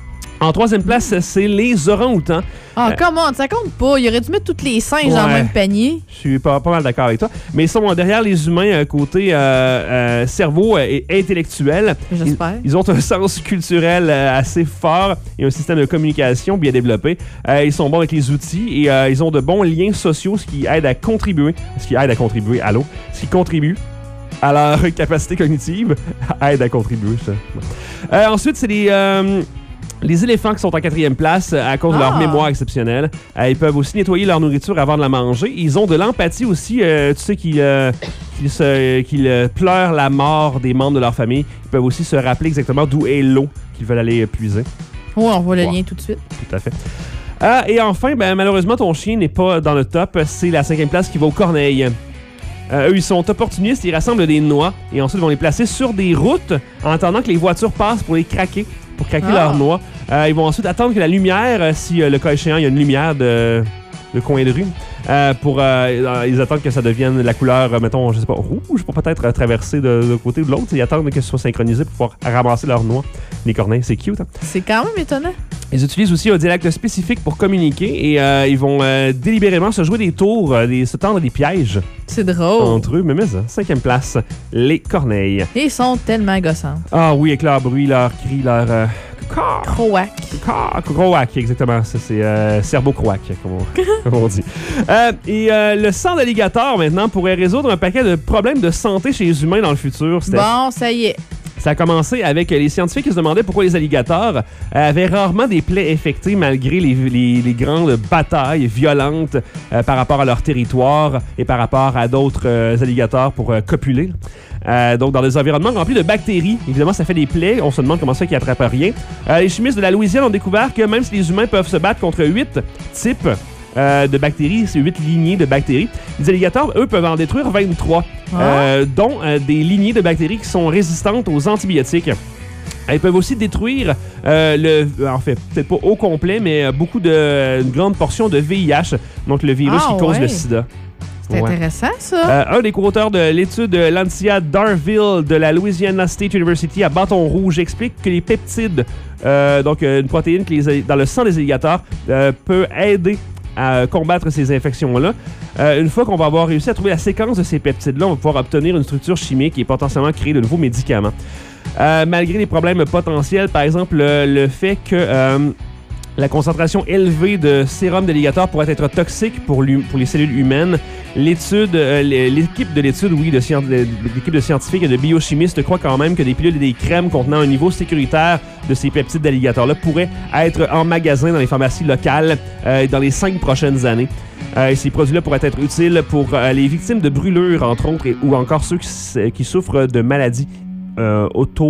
En troisième place, c'est les orang-outans. Ah, Euh, comment? Ça compte pas. Il aurait dû mettre tous les singes dans le Ouais. même panier. Je suis pas, pas mal d'accord avec toi. Mais ils sont derrière les humains euh, côté euh, euh, cerveau euh, et intellectuel. J'espère. Ils, ils ont un sens culturel euh, assez fort et un système de communication bien développé. Euh, ils sont bons avec les outils et euh, ils ont de bons liens sociaux, ce qui aide à contribuer, ce qui aide à contribuer, allô, ce qui contribue à leur capacité cognitive, aide à contribuer. Ça. Euh, ensuite, c'est les... Euh, Les éléphants qui sont en quatrième place à cause de leur Ah. mémoire exceptionnelle. Euh, ils peuvent aussi nettoyer leur nourriture avant de la manger. Ils ont de l'empathie aussi. Euh, tu sais qu'ils euh, qu'ils se- qu'ils, euh, pleurent la mort des membres de leur famille. Ils peuvent aussi se rappeler exactement d'où est l'eau qu'ils veulent aller puiser. Ouais, on voit le Ouais. lien tout de suite. Tout à fait. Ah, et enfin, ben, malheureusement, ton chien n'est pas dans le top. C'est la cinquième place qui va aux corneilles. Euh, eux, ils sont opportunistes, ils rassemblent des noix et ensuite ils vont les placer sur des routes en attendant que les voitures passent pour les craquer, pour craquer Ah. leurs noix. Euh, ils vont ensuite attendre que la lumière, euh, si euh, le cas échéant, il y a une lumière de, de coin de rue, euh, pour euh, euh, ils attendent que ça devienne la couleur, euh, mettons, je sais pas, rouge pour peut-être euh, traverser de, de côté ou de l'autre. Ils attendent que ce soit synchronisé pour pouvoir ramasser leurs noix. Les corneilles, c'est cute, hein? C'est quand même étonnant. Ils utilisent aussi un dialecte spécifique pour communiquer et euh, ils vont euh, délibérément se jouer des tours, euh, des, se tendre des pièges C'est drôle. entre eux. Mais, mais ça, cinquième place, les corneilles. Et ils sont tellement gossants. Ah oui, avec leur bruit, leur cri, leur... Euh, caca, Croac. caca, croac, exactement. Ça, c'est euh, cerveau-croac, comme, on- comme on dit. Euh, et euh, le sang d'alligator, maintenant, pourrait résoudre un paquet de problèmes de santé chez les humains dans le futur. C'était- Bon, ça y est. Ça a commencé avec les scientifiques qui se demandaient pourquoi les alligators avaient rarement des plaies infectées malgré les, les- les grandes batailles violentes euh, par rapport à leur territoire et par rapport à d'autres euh, alligators pour euh, copuler. Euh, donc, dans des environnements remplis de bactéries. Évidemment, ça fait des plaies. On se demande comment ça qu'ils attrapent rien. Euh, les chimistes de la Louisiane ont découvert que même si les humains peuvent se battre contre huit types euh, de bactéries, c'est huit lignées de bactéries, les alligators, eux, peuvent en détruire vingt-trois, Ah. euh, dont euh, des lignées de bactéries qui sont résistantes aux antibiotiques. Elles peuvent aussi détruire euh, le, en fait, peut-être pas au complet, mais euh, beaucoup de, une grande portion de V I H, donc le virus Ah, qui cause ouais. le sida. C'est Ouais. intéressant, ça. Euh, un des co-auteurs de l'étude Lancia Darville de la Louisiana State University à Bâton Rouge explique que les peptides, euh, donc euh, une protéine qui les, dans le sang des alligators, euh, peut aider à combattre ces infections-là. Euh, une fois qu'on va avoir réussi à trouver la séquence de ces peptides-là, on va pouvoir obtenir une structure chimique et potentiellement créer de nouveaux médicaments. Euh, malgré les problèmes potentiels, par exemple, le, le fait que euh, la concentration élevée de sérum d'alligator pourrait être toxique pour, pour les cellules humaines, l'étude, euh, l'équipe de l'étude, oui, de scien- de- l'équipe de scientifiques et de biochimistes croit quand même que des pilules et des crèmes contenant un niveau sécuritaire de ces peptides d'alligator-là pourraient être en magasin dans les pharmacies locales euh, dans les cinq prochaines années. Euh, et ces produits-là pourraient être utiles pour euh, les victimes de brûlures, entre autres, et- ou encore ceux qui, s- qui souffrent de maladies euh,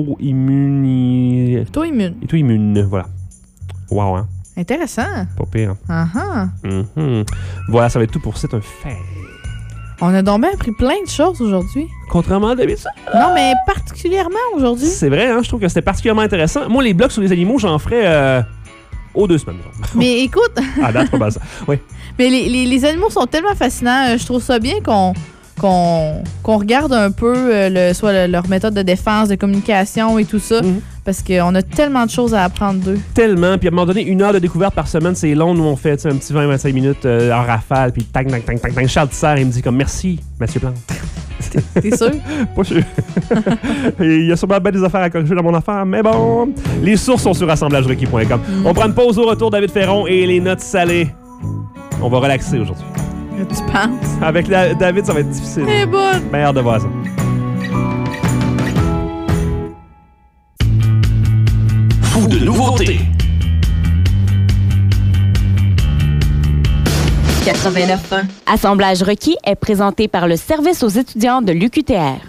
auto-immunes. Auto-immune. Auto-immunes, voilà. Wow, hein? Intéressant. Pas pire. Ah ah. Mhm. Voilà, ça va être tout pour C'est un fait. On a donc bien appris plein de choses aujourd'hui. Contrairement à d'habitude. Non, mais particulièrement aujourd'hui. C'est vrai, hein? Je trouve que c'était particulièrement intéressant. Moi, les blogs sur les animaux, j'en ferais euh, aux deux semaines. genre. Mais écoute, Ah, date, pas mal ça. Oui. mais les, les- les animaux sont tellement fascinants. Euh, Je trouve ça bien qu'on qu'on qu'on regarde un peu euh, le, soit le- leur méthode de défense, de communication et tout ça. Mhm. Parce qu'on a tellement de choses à apprendre d'eux. Tellement. Puis à un moment donné, une heure de découverte par semaine, c'est long. Nous, on fait tu sais, un petit vingt à vingt-cinq minutes euh, en rafale. Puis tang, tang, tang, tang, tang. Charles Tisser, il me dit comme merci, Mathieu Plante. T'es sûr? Pas sûr. Il y a sûrement bien des affaires à corriger dans mon affaire, mais bon. Les sources sont sur assemblage requis point com. On prend une pause au retour, David Ferron et les notes salées. On va relaxer aujourd'hui. Tu penses? Avec la- David, ça va être difficile. Eh bonne! Mais hâte de voir ça. Fou de nouveautés. quatre-vingt-neuf point un. Assemblage requis est présenté par le service aux étudiants de l'U Q T R.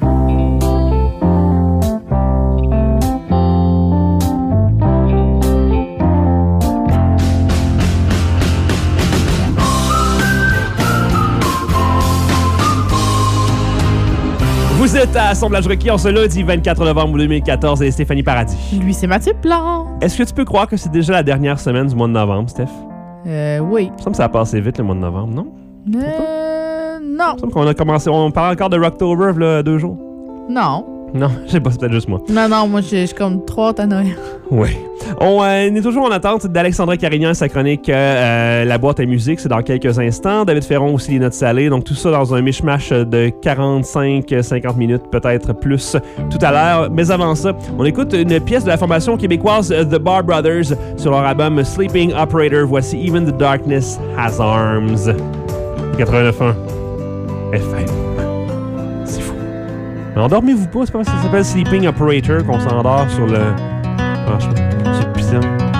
Vous êtes à Assemblage requis en ce lundi vingt-quatre novembre deux mille quatorze et Stéphanie Paradis. Lui, c'est Mathieu Plante. Est-ce que tu peux croire que c'est déjà la dernière semaine du mois de novembre, Steph? Euh, oui. Il me semble que ça a passé vite le mois de novembre, non? Euh, non. Il me semble qu'on a commencé, on parle encore de Rocktober, là, deux jours. Non. Non, je sais pas, c'est peut-être juste moi. Non, non, moi, j'ai comme trois à Noël. Oui. On euh, est toujours en attente d'Alexandra Carignan et sa chronique euh, La boîte à musique, c'est dans quelques instants. David Ferron aussi, les notes salées. Donc tout ça dans un mishmash de quarante-cinq à cinquante minutes, peut-être plus tout à l'heure. Mais avant ça, on écoute une pièce de la formation québécoise The Bar Brothers sur leur album Sleeping Operator. Voici Even the Darkness Has Arms. quatre-vingt-neuf un F M. C'est fou. Mais endormez-vous pas, c'est pas parce que ça s'appelle Sleeping Operator qu'on s'endort sur le... Franchement, c'est puissant.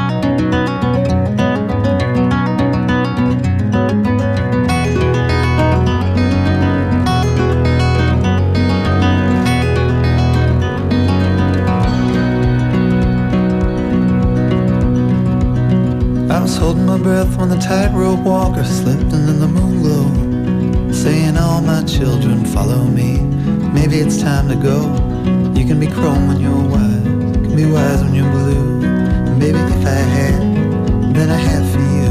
I was holding my breath when the tightrope walker slipped into the moon glow, saying all my children follow me. Maybe it's time to go. You can be chrome when you're wise, you can be wise when you're blue. And baby, if I had, then I had for you.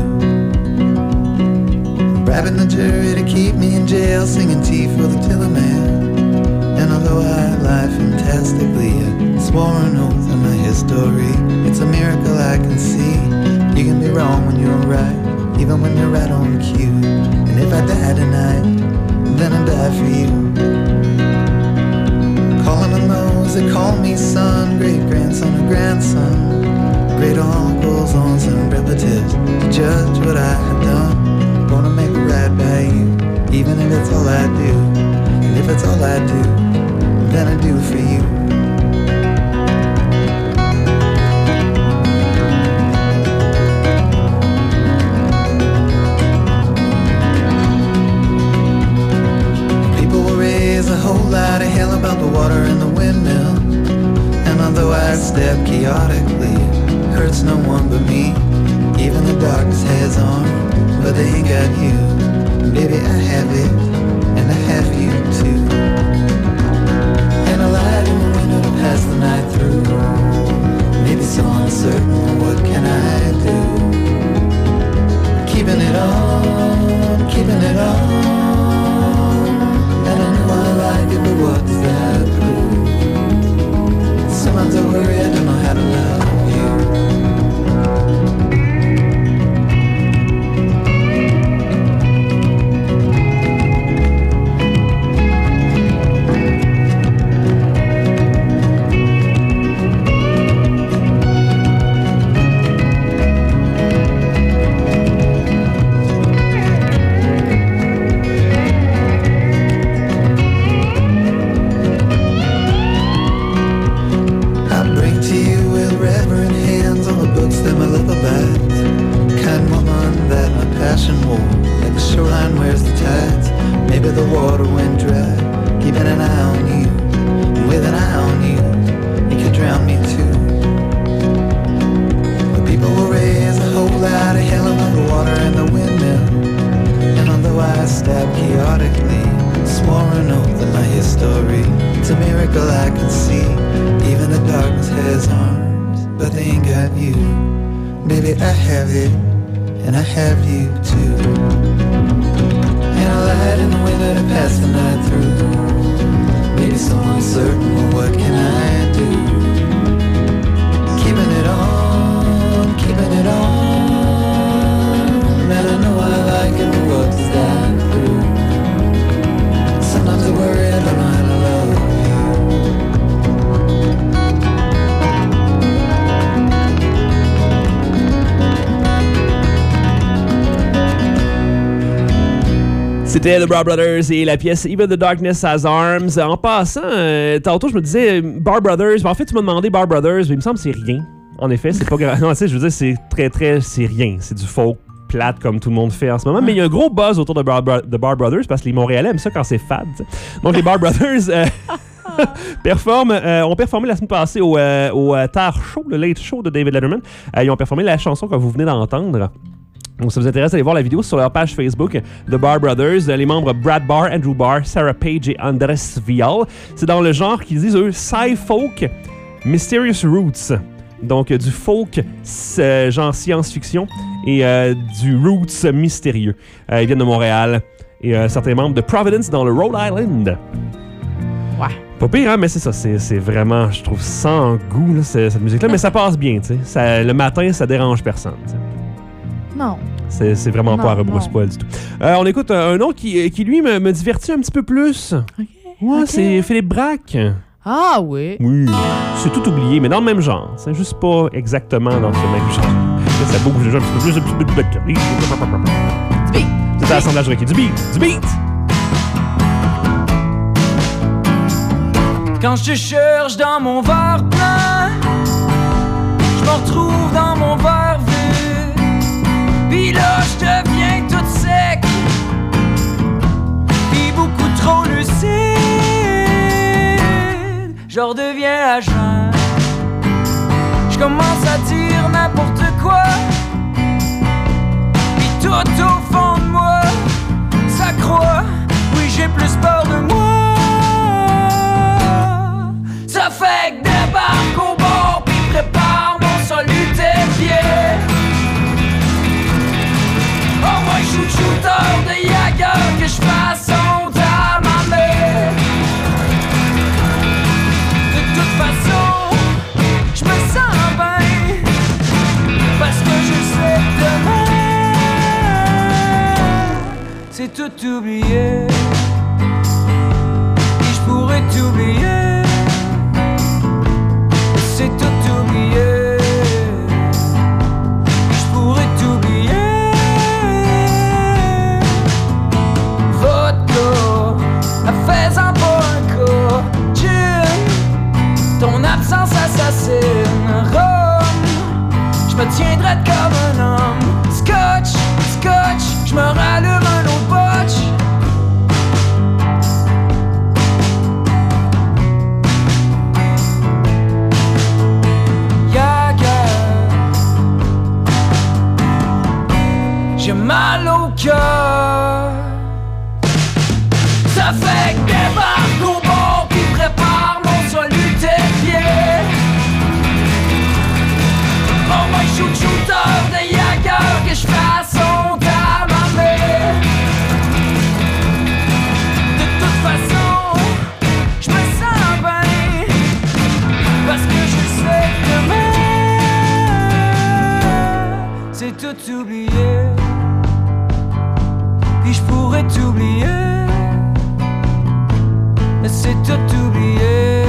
Bribing the jury to keep me in jail, singing tea for the tiller man. And although I lie fantastically, I swore an oath in my history. It's a miracle I can see. You can be wrong when you're right, even when you're right on cue. And if I die tonight, then I die for you. Calling on those that call me son, great-grandson or grandson, great uncles, aunts and relatives, to judge what I have done. Gonna make it right by you, even if it's all I do. And if it's all I do, then I do for you. A whole lot of hell about the water in the windmill. And although I step chaotically, it hurts no one but me. Even the darkness has arms, but they ain't got you. Baby, I have it, and I have you too. And I lied in the window to pass the night through. Maybe so uncertain, what can I do? Keeping it on, keeping it on. And I know I like it, but what does that prove? Sometimes I worry I don't know how to love you. C'était The Bar Brothers et la pièce Even the Darkness Has Arms. En passant, euh, tantôt je me disais Bar Brothers. En fait, tu m'as demandé Bar Brothers, mais il me semble que c'est rien. En effet, c'est pas grave. Non, tu sais, je veux dire, c'est très, très, c'est rien. C'est du folk plate comme tout le monde fait en ce moment. Mais il y a un gros buzz autour de Bar, Bar, de Bar Brothers parce que les Montréalais aiment ça quand c'est fade. T'sais. Donc les Bar Brothers euh, performent, euh, ont performé la semaine passée au, euh, au euh, Tard Show, le Late Show de David Letterman. Euh, ils ont performé la chanson que vous venez d'entendre. Donc, si ça vous intéresse, allez voir la vidéo sur leur page Facebook, The Bar Brothers. Les membres Brad Barr, Andrew Barr, Sarah Page et Andres Vial. C'est dans le genre qu'ils disent, eux, Sci-Folk Mysterious Roots. Donc, du folk, euh, genre science-fiction, et euh, du roots mystérieux. Euh, ils viennent de Montréal. Et euh, certains membres de Providence dans le Rhode Island. Ouais. Pas pire, hein, mais c'est ça. C'est, c'est vraiment, je trouve, sans goût, là, cette musique-là. Mais ça passe bien, tu sais. Le matin, ça dérange personne, t'sais. Non. C'est, c'est vraiment non, pas à rebrousse-poil du tout. Euh, on écoute un, un autre qui, qui, lui, me, me divertit un petit peu plus. OK. Ouais, okay. C'est Philippe Braque. Ah oui. Oui. C'est tout oublié, mais dans le même genre. C'est juste pas exactement dans ce même genre. Là, ça bouge déjà un petit peu plus. Un petit peu de batterie. Du beat. C'est un assemblage requis. Du beat. Du beat. Quand je te cherche dans mon verre plein, je me retrouve dans mon verre vide. Puis là, je deviens toute sec, puis beaucoup trop lucide. Je redeviens à jeun. Je commence à dire n'importe quoi, puis tout au fond de moi, ça croit. Oui, j'ai plus peur de moi. Ça fait que débarque au bord, puis prépare mon solitaire pied. Oh moi shoot shooter de Jagger, que je fasse honte à ma mère. De toute façon, je me sens bien, parce que je sais que demain, c'est tout oublié. Et je pourrais t'oublier. C'est tout oublié. Je pourrais t'oublier. Vodka, fais-en pas un cas. Gin, ton absence assassine. Rhum, je me tiendrai comme un homme. Scotch, scotch, je me rallume un autre botch. J'ai mal au cœur. Ça fait que débarque au bord, puis prépare mon solitaire pied. Oh moi shoot shooter de Jagger, que je fasse honte à ma mère. De toute façon, je me sens bien, parce que je sais que demain, c'est tout oublié. Puis je pourrais t'oublier, c'est tout oublié.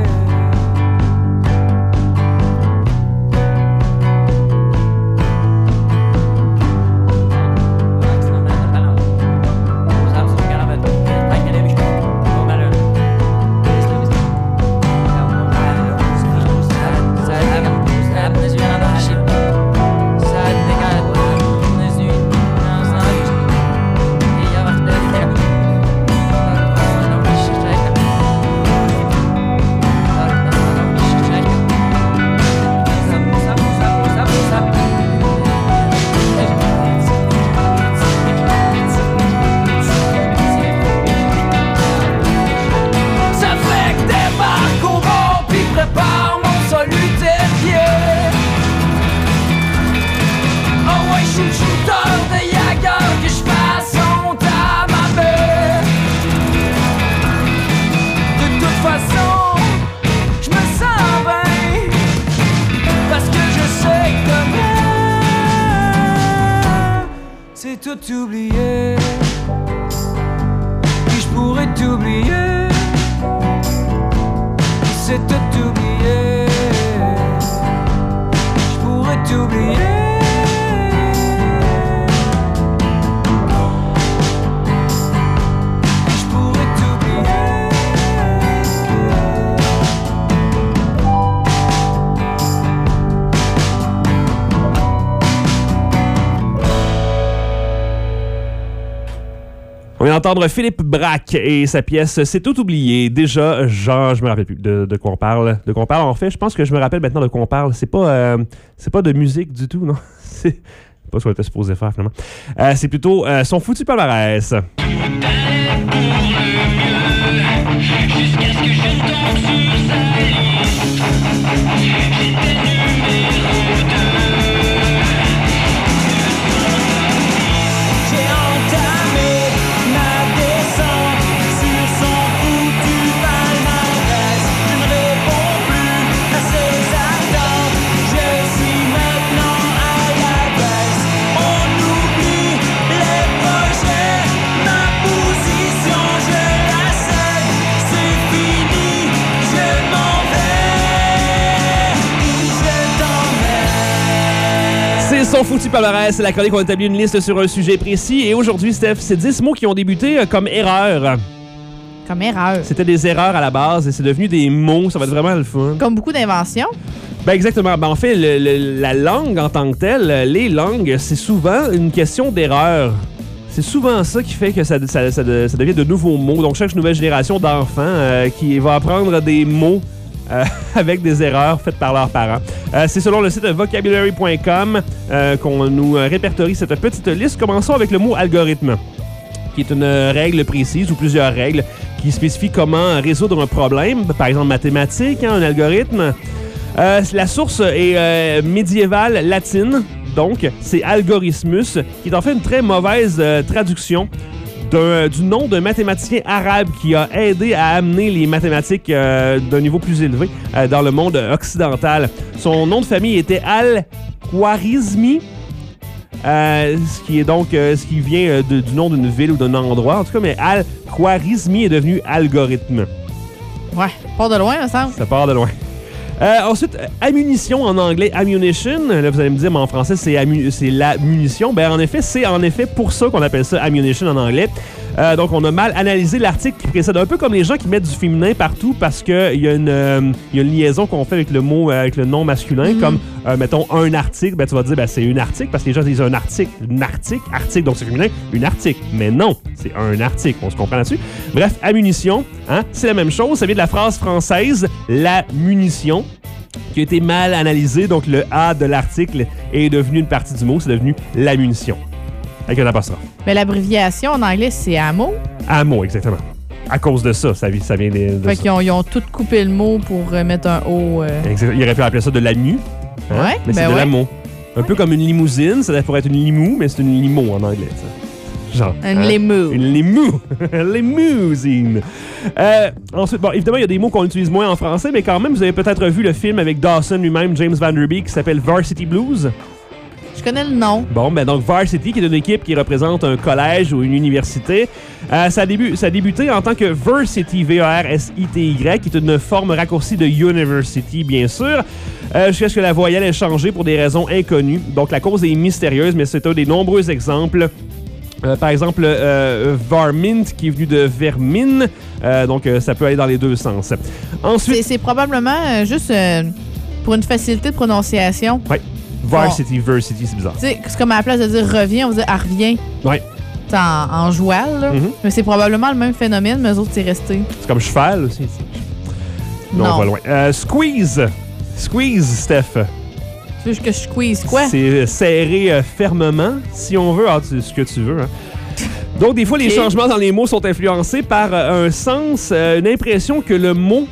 Tout oublié, puis je pourrais t'oublier, c'est tout oublié, je pourrais t'oublier. On vient d'entendre Philippe Braque et sa pièce C'est tout oublié. Déjà, genre, je me rappelle plus de, de quoi on parle. De quoi on parle. En fait, je pense que je me rappelle maintenant de quoi on parle. C'est pas, euh, c'est pas de musique du tout, non? C'est pas ce qu'on était supposé faire, finalement. Euh, c'est plutôt euh, son foutu palmarès. J'ai entamé ma descente sur son foutu palmarès. Son foutu palmarès, c'est la chronique où on établit une liste sur un sujet précis. Et aujourd'hui, Steph, c'est dix mots qui ont débuté euh, comme erreurs. Comme erreur. C'était des erreurs à la base et c'est devenu des mots. Ça va être vraiment le fun. Comme beaucoup d'inventions. Ben exactement. Ben en fait, le, le, la langue en tant que telle, les langues, c'est souvent une question d'erreur. C'est souvent ça qui fait que ça, ça, ça, ça, ça devient de nouveaux mots. Donc, chaque nouvelle génération d'enfants euh, qui va apprendre des mots Euh, avec des erreurs faites par leurs parents. Euh, c'est selon le site vocabulary point com euh, qu'on nous répertorie cette petite liste. Commençons avec le mot algorithme, qui est une règle précise ou plusieurs règles qui spécifient comment résoudre un problème, par exemple mathématique, hein, un algorithme. Euh, la source est euh, médiévale latine, donc c'est algorithmus, qui est en fait une très mauvaise euh, traduction D'un, du nom d'un mathématicien arabe qui a aidé à amener les mathématiques euh, d'un niveau plus élevé euh, dans le monde occidental. Son nom de famille était Al-Khwarizmi, euh, ce qui est donc euh, ce qui vient euh, de, du nom d'une ville ou d'un endroit. En tout cas, mais Al-Khwarizmi est devenu algorithme. Ouais, part de loin, me semble. Ça part de loin. Euh, ensuite, ammunition en anglais, ammunition. Là, vous allez me dire, mais en français, c'est, ammu- c'est la munition. Ben, en effet, c'est en effet pour ça qu'on appelle ça ammunition en anglais. Euh, donc, on a mal analysé l'article qui précède. Un peu comme les gens qui mettent du féminin partout parce qu'il y, euh, y a une liaison qu'on fait avec le mot, euh, avec le nom masculin. Mm-hmm. Comme, euh, mettons, un article. Ben, tu vas dire, ben, c'est une article parce que les gens disent un article. Une article, article, donc c'est féminin. Une article. Mais non, c'est un article. On se comprend là-dessus. Bref, ammunition, hein, c'est la même chose. Ça vient de la phrase française, la munition, qui a été mal analysé. Donc, le A de l'article est devenu une partie du mot. C'est devenu la munition. Avec un apostrophe. Mais l'abréviation en anglais, c'est ammo. Ammo, exactement. À cause de ça, ça, ça vient de, de fait ça. qu'ils ont, ils ont tout coupé le mot pour euh, mettre un O. Euh... Exact. Il aurait pu appeler ça de l'ammu. Hein? Ouais, mais ben c'est de ouais. l'ammo. Un peu comme une limousine. Ça pourrait être une limou, mais c'est une limo en anglais. Ça. Genre. Une hein? limo. Une limo. Limousine. Euh, ensuite, bon, évidemment, il y a des mots qu'on utilise moins en français, mais quand même, vous avez peut-être vu le film avec Dawson lui-même, James Van Der Beek, qui s'appelle Varsity Blues. Je connais le nom. Bon, ben donc Varsity, qui est une équipe qui représente un collège ou une université. Euh, ça, a débu- ça a débuté en tant que Varsity, V A R S I T Y, qui est une forme raccourcie de University, bien sûr, euh, jusqu'à ce que la voyelle ait changé pour des raisons inconnues. Donc la cause est mystérieuse, mais c'est un des nombreux exemples. Euh, par exemple, euh, Varmint, qui est venu de vermine. Euh, donc, euh, ça peut aller dans les deux sens. Ensuite... C'est, c'est probablement euh, juste euh, pour une facilité de prononciation. Oui. Varsity, bon. Varsity, c'est bizarre. T'sais, c'est comme à la place de dire reviens, on va dire elle revient. Oui. C'est en, en joual, là. Mm-hmm. Mais c'est probablement le même phénomène, mais eux autres, c'est resté. C'est comme cheval aussi. Non, non. pas loin. Euh, squeeze. Squeeze, Steph. Tu veux que je squeeze quoi? C'est serré euh, fermement, si on veut. Ah, tu, ce que tu veux, hein. Donc, des fois, les okay. changements dans les mots sont influencés par euh, un sens, euh, une impression que le mot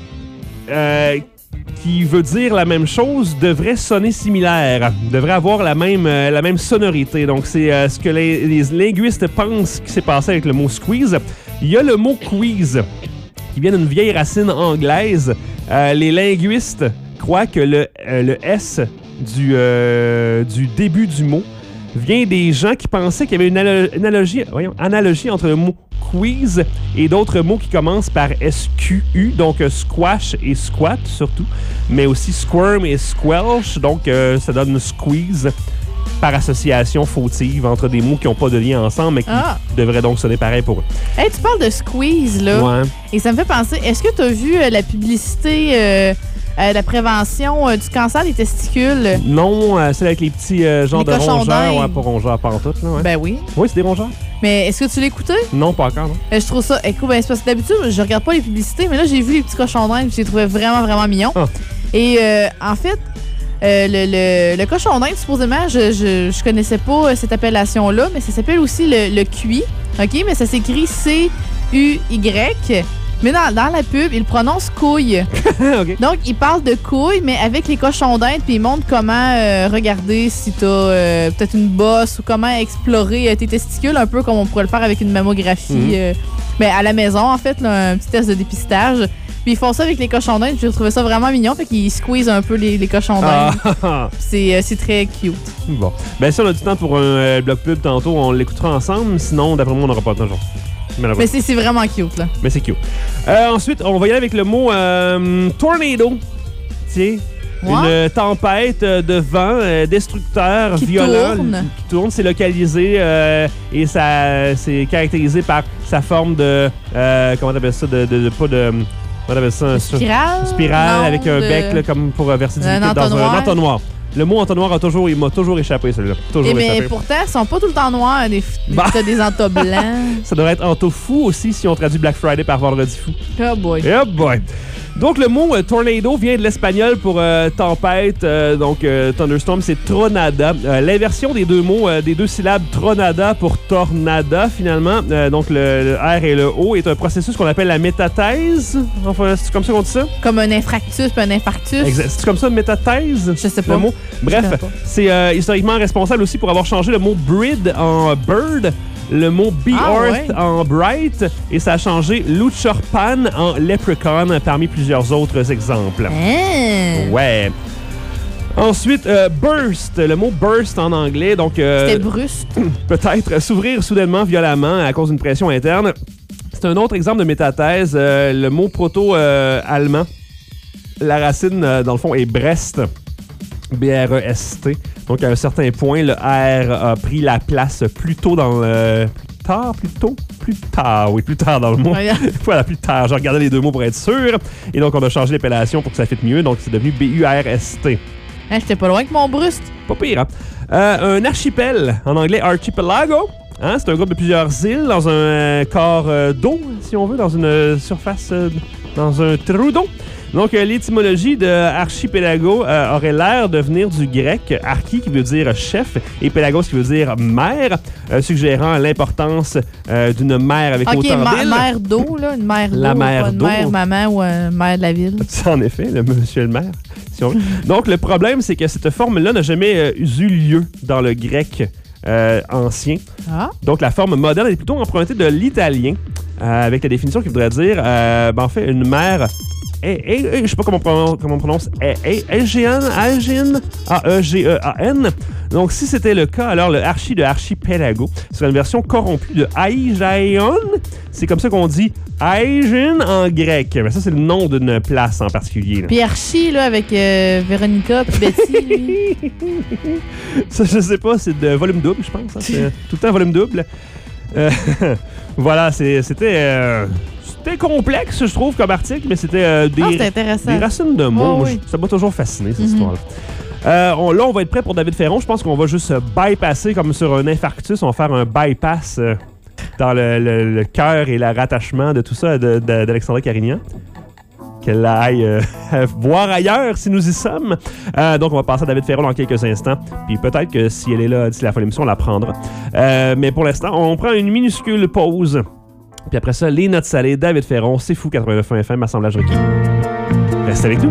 euh, qui veut dire la même chose devrait sonner similaire, devrait avoir la même, euh, la même sonorité. Donc, c'est euh, ce que les, les linguistes pensent qui s'est passé avec le mot squeeze. Il y a le mot quiz, qui vient d'une vieille racine anglaise. Euh, les linguistes croient que le, euh, le S du, euh, du début du mot vient des gens qui pensaient qu'il y avait une analo- analogie, voyons, analogie entre le mot quiz et d'autres mots qui commencent par S Q U, donc euh, squash et squat surtout, mais aussi squirm et squelch, donc euh, ça donne squeeze par association fautive entre des mots qui n'ont pas de lien ensemble, mais qui ah. devraient donc sonner pareil pour eux. Hey, tu parles de squeeze, là, ouais. Et ça me fait penser, est-ce que tu as vu euh, la publicité... Euh Euh, la prévention euh, du cancer des testicules. Non, euh, c'est avec les petits euh, genres de rongeurs. Ouais, pas rongeurs pantoute, là. Ouais. Ben oui. Oui, c'est des rongeurs. Mais est-ce que tu l'as écouté? Non, pas encore, non. Euh, je trouve ça... Écoute, ben, c'est parce que d'habitude, je regarde pas les publicités, mais là, j'ai vu les petits cochons d'Inde et je les trouvais vraiment, vraiment mignons. Ah. Et euh, en fait, euh, le, le, le cochon d'Inde, supposément, je, je, je connaissais pas cette appellation-là, mais ça s'appelle aussi le, le cuit. OK? Mais ça s'écrit C U Y. Mais dans, dans la pub, il prononce couille. Okay. Donc, il parle de couille, mais avec les cochons d'Inde, puis il montre comment euh, regarder si t'as euh, peut-être une bosse ou comment explorer euh, tes testicules, un peu comme on pourrait le faire avec une mammographie. Mm-hmm. Euh, mais à la maison, en fait, là, un petit test de dépistage. Puis ils font ça avec les cochons d'Inde, j'ai trouvé ça vraiment mignon, fait qu'ils squeezent un peu les, les cochons d'Inde. Ah. C'est, euh, c'est très cute. Bon. Ben si on a du temps pour un euh, bloc pub tantôt, on l'écoutera ensemble, sinon, d'après moi, on n'aura pas le temps aujourd'hui. Mais c'est, c'est vraiment cute, là. Mais c'est cute. Euh, ensuite, on va y aller avec le mot euh, tornado. Tiens, Une tempête de vent euh, destructeur, Qui violent, tourne. qui tourne. C'est localisé euh, et ça, c'est caractérisé par sa forme de... Euh, comment t'appelles ça? De, de, de, pas de... Comment t'appelles ça? Spirale? Une spirale Non, avec un de- bec là, comme pour verser du Un liquide dans entonnoir. un entonnoir. Le mot entonnoir a toujours, il m'a toujours échappé, celui-là. Toujours Eh, mais échappé. pourtant, ils sont pas tout le temps noirs. Des, Bah. T'as des entos blancs. Ça devrait être Anto fou aussi si on traduit Black Friday par vendredi fou. Oh boy. Oh boy. Donc, le mot euh, tornado vient de l'espagnol pour euh, tempête. Euh, donc, euh, thunderstorm, c'est tronada. Euh, L'inversion des deux mots, euh, des deux syllabes tronada pour tornada, finalement. Euh, donc, le, le R et le O est un processus qu'on appelle la métathèse. Enfin, c'est comme ça qu'on dit ça? Comme un infractus puis un infarctus. Exact. C'est comme ça, métathèse? Je sais pas. Le mot. Bref, connais pas. c'est euh, historiquement responsable aussi pour avoir changé le mot breed en bird, le mot be Ah, earth ouais. en bright, et ça a changé luchorpan en leprechaun parmi plusieurs autres exemples. Hein? Ouais. Ensuite, euh, burst, le mot burst en anglais, donc euh, C'était brusque. peut-être s'ouvrir soudainement, violemment, à cause d'une pression interne. C'est un autre exemple de métathèse, euh, le mot proto-allemand. La racine, euh, dans le fond, est Brest. B R E S T. Donc, à un certain point, le R a pris la place plus tôt dans le... Plus tard, plus tôt? Plus tard, oui, plus tard dans le mot. Regarde. Voilà, plus tard. J'ai regardé les deux mots pour être sûr. Et donc, on a changé l'appellation pour que ça fitte mieux. Donc, c'est devenu B U R S T. Hein, J'étais pas loin que mon bruste. Pas pire, hein? Euh, un archipel, en anglais archipelago. Hein? C'est un groupe de plusieurs îles dans un euh, corps euh, d'eau, si on veut, dans une euh, surface, euh, dans un trou d'eau. Donc, euh, l'étymologie de archipelago euh, aurait l'air de venir du grec archi, qui veut dire chef, et pelagos, qui veut dire mer, euh, suggérant l'importance euh, d'une mer avec Ok, autant ma- d'îles. mère d'eau, là. Une mère d'eau. La mère pas une d'eau. mère maman ou une mère de la ville. En effet, le monsieur le maire, si on veut. Donc, le problème, c'est que cette forme-là n'a jamais euh, eu lieu dans le grec euh, ancien. Ah. Donc, la forme moderne est plutôt empruntée de l'italien, euh, avec la définition qui voudrait dire, euh, ben, en fait, une mer... Eh, eh, eh, je sais pas comment on prononce, comment on prononce eh, eh, Aegean, Aegean, A E G E A N. Donc, si c'était le cas, alors le archi de archipelago serait une version corrompue de Aegean. C'est comme ça qu'on dit Aegean en grec. Mais ça, c'est le nom d'une place en particulier. là. Puis Archie, là, avec euh, Véronica puis Betty. lui. Ça, je sais pas, c'est de volume double, je pense. hein. C'est tout le temps volume double. Euh, voilà, c'est- c'était... euh, C'était complexe, je trouve, comme article, mais c'était euh, des, Ah, c'était intéressant. des racines de mots. Oh, Moi, oui. je- ça m'a toujours fasciné, cette Mhm. histoire-là. Euh, on- là, on va être prêt pour David Ferron. Je pense qu'on va juste se bypasser comme sur un infarctus. On va faire un bypass euh, dans le, le- le cœur et le rattachement de tout ça de- de- d'Alexandra Carignan. Qu'elle aille euh, voir ailleurs si nous y sommes. Euh, donc, on va passer à David Ferron dans quelques instants. Puis peut-être que si elle est là d'ici la fin de l'émission, on la prendra. Euh, mais pour l'instant, on prend une minuscule pause. Puis après ça, les notes salées, David Ferron, C'est Fou quatre-vingt-neuf F M, Assemblage requis. Restez avec nous.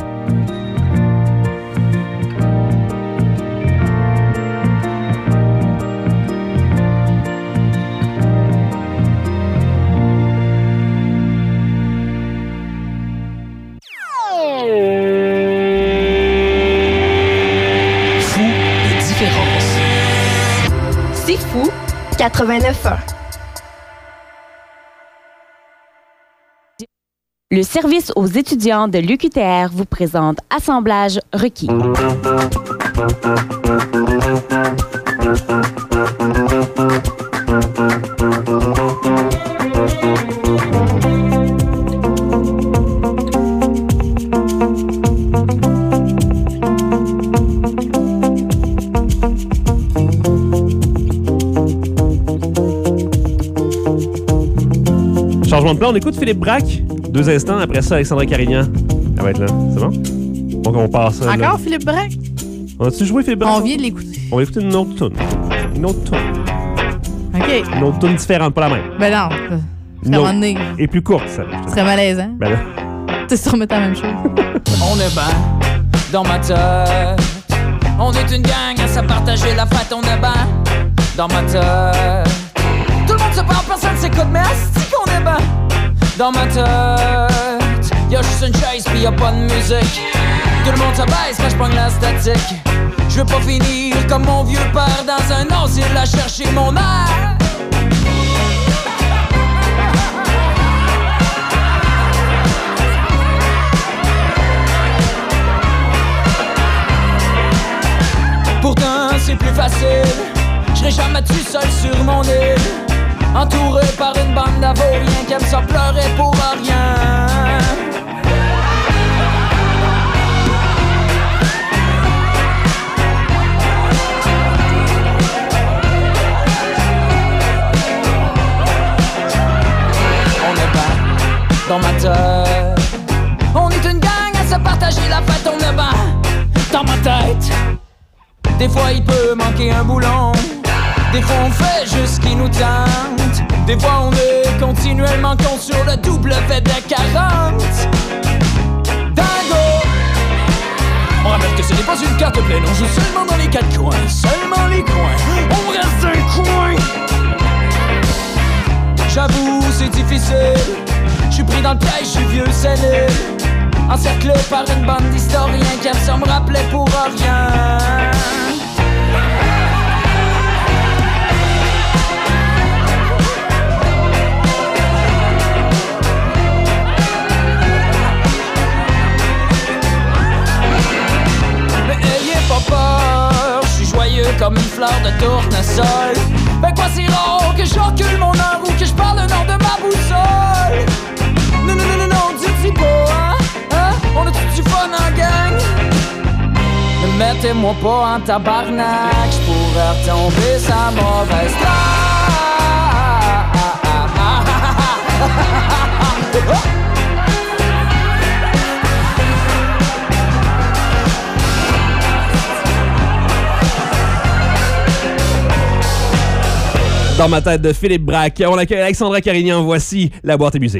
Fou de différence. C'est fou, quatre-vingt-neuf ans. Le service aux étudiants de l'U Q T R vous présente Assemblage requis. Changement de plan, on écoute Philippe Braque. Deux instants, après ça, Alexandra Carignan. Elle va être là. C'est bon? Donc, on passe. là. Encore Philippe Braque? On a-tu joué Philippe Braque? On vient de l'écouter. On va écouter une autre tune. Une autre tune. OK. Une autre tune différente, pas la même. Ben non. Ça Une serait, autre. donné, Et plus courte, ça. ça serait malaisant. Ben là. Tu sais, remettre la même chose. On est ben dans ma tête. On est une gang à se partager la fête. On est ben dans ma tête. Tout le monde se parle, personne s'écoute, mais asti qu'on est ben dans ma tête. Y'a juste une chaise pis y'a pas de musique. Tout le monde se baisse quand j'pogne la statique. Je veux pas finir comme mon vieux père dans un asile à chercher mon air. facile. J'serai jamais tout seul sur mon île, entouré par une bande d'avauriens qui aiment ça pleurer pour rien. On est bas dans ma tête, on est une gang à se partager la fête. On est bas dans ma tête. Des fois il peut manquer un boulon, des fois on fait juste ce qui nous tente, des fois on est continuellement con sur le W D quarante. Dingo! On rappelle que ce n'est pas une carte pleine, on joue seulement dans les quatre coins, seulement les coins, on reste un coin. J'avoue c'est difficile, j'suis pris dans le piège, j'suis vieux sénile, encerclé par une bande d'historiens qui aiment ça me rappeler pour rien. Mais ayez pas peur, je suis joyeux comme une fleur de tournesol. Ben quoi c'est rare que je recule mon heure ou que je parle le nom de ma boussole. Non, non, non, non, non, dis-tu pas, hein, hein? On a tout du fun en gang. Ne mettez-moi pas en tabarnak, j'pourrais retomber sa mauvaise Dans ma tête de Philippe Braque, on accueille Alexandra Carignan. Voici la boîte à musique.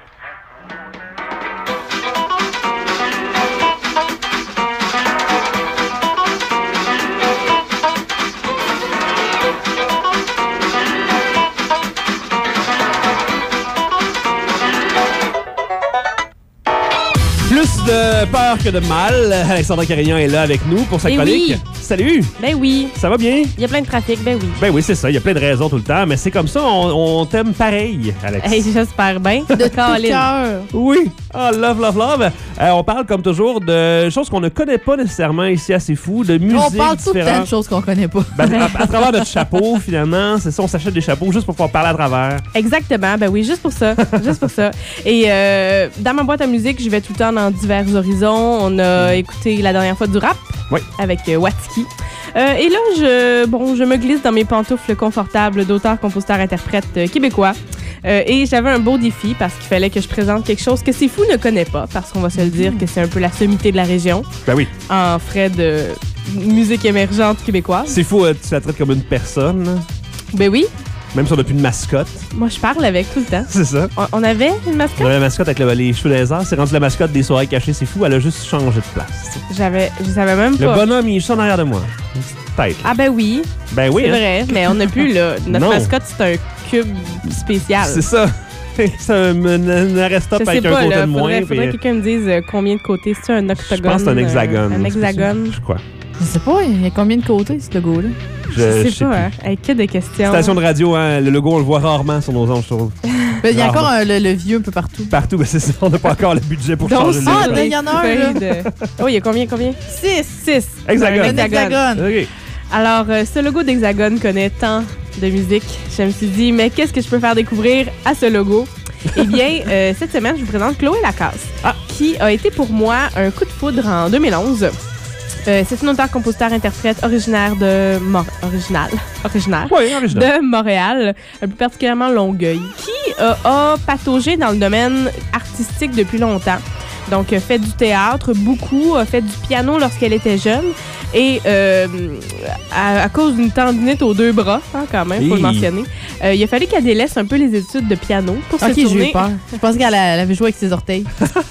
Plus de peur que de mal, Alexandra Carignan est là avec nous pour sa Eh chronique. oui. Salut! Ben oui. Ça va bien? Il y a plein de trafic, ben oui. Ben oui, c'est ça. Il y a plein de raisons tout le temps, mais c'est comme ça, on, on t'aime pareil, Alex. Hey, j'espère bien. De tout cœur. Oui! Oh, love, love, love! Euh, on parle, comme toujours, de choses qu'on ne connaît pas nécessairement ici à C'est Fou, de musique On parle tout le temps différentes. de choses qu'on connaît pas. Ben, à, à travers notre chapeau, finalement, c'est ça, on s'achète des chapeaux juste pour pouvoir parler à travers. Exactement, ben oui, juste pour ça. juste pour ça. Et euh, dans ma boîte à musique, je vais tout le temps dans divers horizons. On a écouté la dernière fois du rap Oui. avec euh, Watski. Euh, et là, je, bon, je me glisse dans mes pantoufles confortables d'auteur, compositeur, interprète euh, québécois. Euh, et j'avais un beau défi parce qu'il fallait que je présente quelque chose que C'est Fou ne connaît pas, parce qu'on va se le dire que c'est un peu la sommité de la région Ben oui. en frais de musique émergente québécoise. C'est Fou, euh, tu la traites comme une personne, là. Ben oui, Même si on n'a plus de mascotte. moi je parle avec tout le temps. C'est ça. On, on avait une On mascotte? avait la mascotte avec le- les cheveux dans les airs. C'est rendu la mascotte des soirées cachées. C'est Fou, elle a juste changé de place. J'avais, je savais même Le pas. bonhomme, il est juste en arrière de moi. Une petite tête. Ah ben oui, Ben oui, c'est hein. vrai, mais on n'a plus là. Notre Non. mascotte, c'est un cube spécial. C'est ça. ça me n- n'arrête pas Je sais avec un pas, côté là, de moins. faudrait, faudrait puis- que quelqu'un me dise euh, combien de côtés. C'est un octogone? Je pense que c'est un hexagone. euh, un hexagone. Je crois. Je sais pas, il y a combien de côtés, ce logo-là? Je, Je sais pas, hein. Hey, que des questions. Station de radio, hein, le logo, on le voit rarement sur nos ondes, je trouve. Ben, il y a Rarement. encore un- le, le vieux un peu partout. Partout, mais c'est ça, on n'a pas encore le budget pour Donc, changer le ah, logo. ben, il y en a un, là. feuilles de- Oh, il y a combien, combien? Six. Six. Hexagone. Un Un hexagone. OK. Alors, euh, ce logo d'Hexagone connaît tant de musique. Je me suis dit, mais qu'est-ce que je peux faire découvrir à ce logo? Eh bien, euh, cette semaine, je vous présente Chloé Lacasse, Ah. qui a été pour moi un coup de foudre en deux mille onze. Euh, c'est une auteure-compositeur-interprète originaire de... Mor- original. Originaire. Oui, original. De Montréal, euh, plus particulièrement Longueuil, qui euh, a pataugé dans le domaine artistique depuis longtemps. Donc, euh, fait du théâtre, beaucoup, a fait du piano lorsqu'elle était jeune. Et euh, à, à cause d'une tendinite aux deux bras, hein, quand même, faut Hi. le mentionner, euh, il a fallu qu'elle délaisse un peu les études de piano pour Ok, se j'ai tourner... eu peur. Je pensais qu'elle a- elle avait joué avec ses orteils.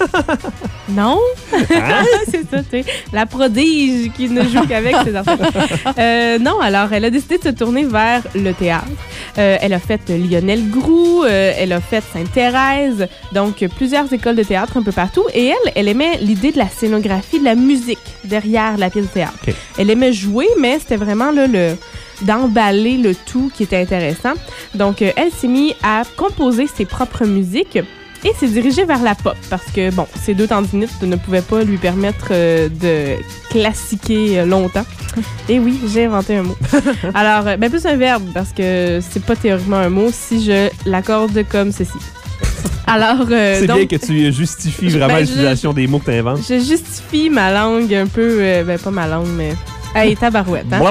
Non, Hein? c'est ça, tu sais. La prodige qui ne joue qu'avec ses enfants. Euh, non, alors, elle a décidé de se tourner vers le théâtre. Euh, elle a fait Lionel Groux, euh, elle a fait Sainte-Thérèse, donc euh, plusieurs écoles de théâtre un peu partout. Et elle, elle aimait l'idée de la scénographie, de la musique derrière la pièce de théâtre. OK. Elle aimait jouer, mais c'était vraiment là, le d'emballer le tout qui était intéressant. Donc, euh, elle s'est mise à composer ses propres musiques. et s'est dirigé vers la pop parce que, bon, ses deux tendinites ne pouvaient pas lui permettre euh, de classiquer euh, longtemps. Et oui, j'ai inventé un mot. Alors, euh, ben plus un verbe parce que c'est pas théoriquement un mot si je l'accorde comme ceci. Alors, euh, c'est donc, bien que tu justifies vraiment ben, l'utilisation des mots que tu inventes. Je justifie ma langue un peu, euh, ben pas ma langue, mais... Hey, tabarouette, hein?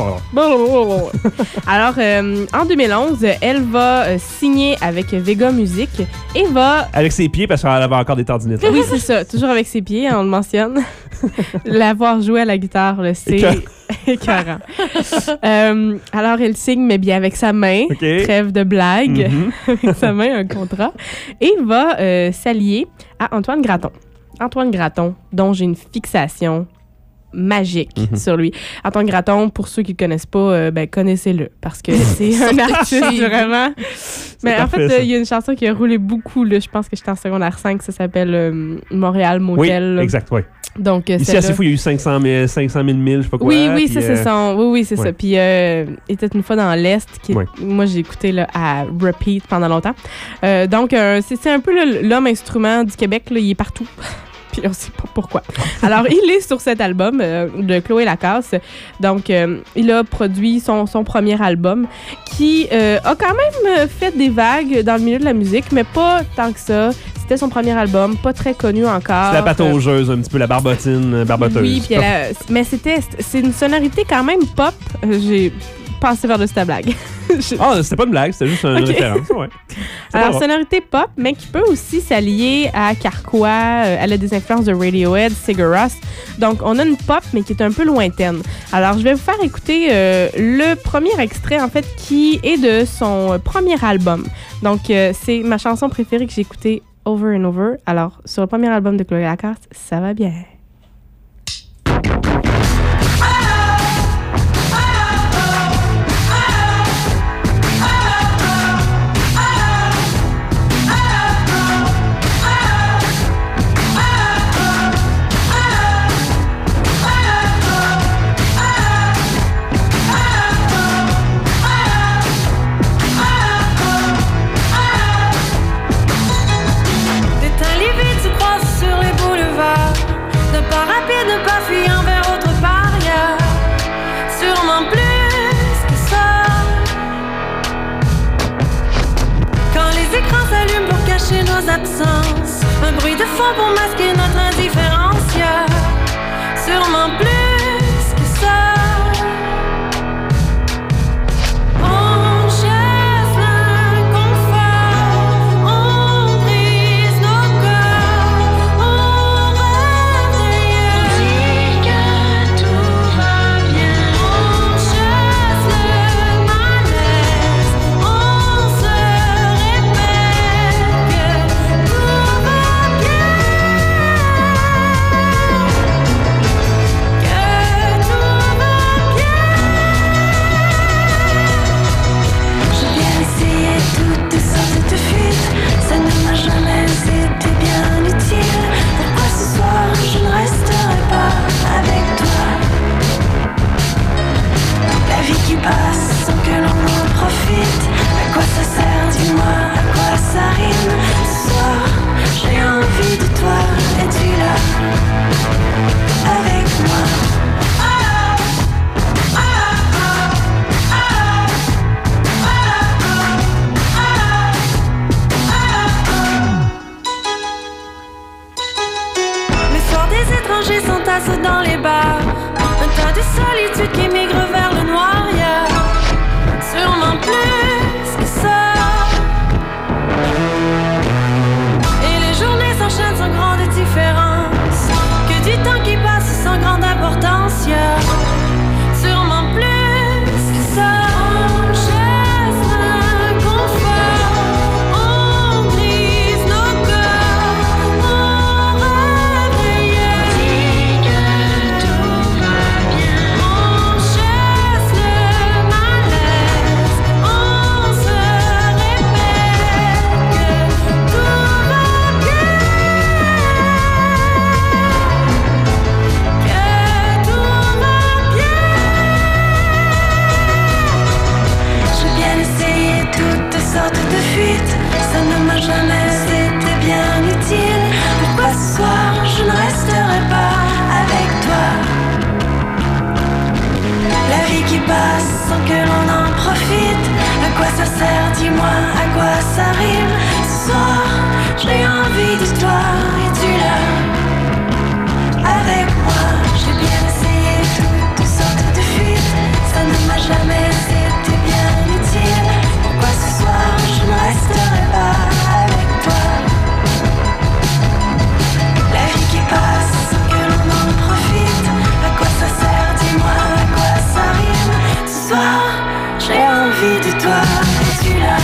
Alors, euh, en deux mille onze, elle va euh, signer avec Vega Music et va... Avec ses pieds, parce qu'elle avait encore des tendinites. Oui, c'est ça. Toujours avec ses pieds, on le mentionne. L'avoir joué à la guitare, là, c'est écœurant. euh, alors, elle signe, mais bien avec sa main. Okay. Trêve de blague. Mm-hmm. Avec sa main, un contrat. Et va euh, s'allier à Antoine Graton. Antoine Graton, dont j'ai une fixation magique mm-hmm. sur lui. Antoine Graton, pour ceux qui ne le connaissent pas, euh, ben, connaissez-le, parce que c'est un artiste vraiment... Mais en fait, il y a une chanson qui a roulé beaucoup, là, je pense que j'étais en secondaire cinq, ça s'appelle euh, Montréal Motel. Oui, exact, oui. Donc, euh, ici, assez fou, il y a eu cinq cent mille, je sais pas quoi. Oui, oui, c'est euh... ça. Oui, oui, c'est ouais. ça. Puis, euh, il était une fois dans l'Est, qui ouais. moi, j'ai écouté là, à repeat pendant longtemps. Euh, donc, euh, c'est, c'est un peu là, l'homme instrument du Québec, là, il est partout. Puis on sait pas pourquoi. Alors, il est sur cet album euh, de Chloé Lacasse. Donc, euh, il a produit son, son premier album qui euh, a quand même fait des vagues dans le milieu de la musique, mais pas tant que ça. C'était son premier album, pas très connu encore. C'est la pataugeuse, un petit peu la barbotine, barboteuse. Oui, puis elle a, mais c'était, c'est une sonorité quand même pop. J'ai passé par-dessus ta blague. Je... Ah, c'était pas une blague, c'était juste une okay. référence. Ouais. Alors, sonorité pop, mais qui peut aussi s'allier à Carquois. Euh, elle a des influences de Radiohead, Sigur Rós. Donc, on a une pop, mais qui est un peu lointaine. Alors, je vais vous faire écouter euh, le premier extrait, en fait, qui est de son premier album. Donc, euh, c'est ma chanson préférée que j'ai écoutée over and over. Alors, sur le premier album de Chloé Lacasse, ça va bien. Nos absences, un bruit de fond pour masquer notre indifférence, yeah. Sûrement plus que ça. On chasse l'inconfort, on brise nos corps, on rêve d'ailleurs. Dis que tout va bien. On chasse le malaise, on se répète que tout va bien. Que tout va bien. J'ai bien essayé toutes sortes de fuites, ça ne m'a jamais été bien utile. Pourquoi ce soir je ne resterai pas avec toi? La vie qui passe sans que l'on en profite, à quoi ça sert, dis-moi, à quoi ça rime? Ce soir, j'ai envie de toi, es-tu là avec moi? Les soirs des étrangers s'entassent dans les bars, un tas de solitude qui migre vers le noir, yeah. Sûrement plus que ça. Et les journées s'enchaînent sans grande différence, que du temps qui passe sans grande importance, yeah. Sûrement plus que ça. On chasse l'inconfort, on brise nos corps, on rêve d'ailleurs. Dis que tout va bien. On chasse le malaise, on se répète que tout va bien. Que tout va bien. J'ai bien essayé toutes sortes de fuites, ça ne m'a jamais été bien utile. Pourquoi ce soir je ne resterai pas avec toi? La vie qui passe sans que l'on en profite. À quoi ça sert, dis-moi, à quoi ça rime? Ce soir, j'ai envie de toi, es-tu là? Avec moi, j'ai bien essayé toutes sortes de fuites. Ça ne m'a jamais été bien utile. Pourquoi ce soir, je ne resterai pas avec toi? La vie qui passe sans que l'on en profite. À quoi ça sert, dis-moi, à quoi ça rime? Ce soir, j'ai envie de toi, es-tu là?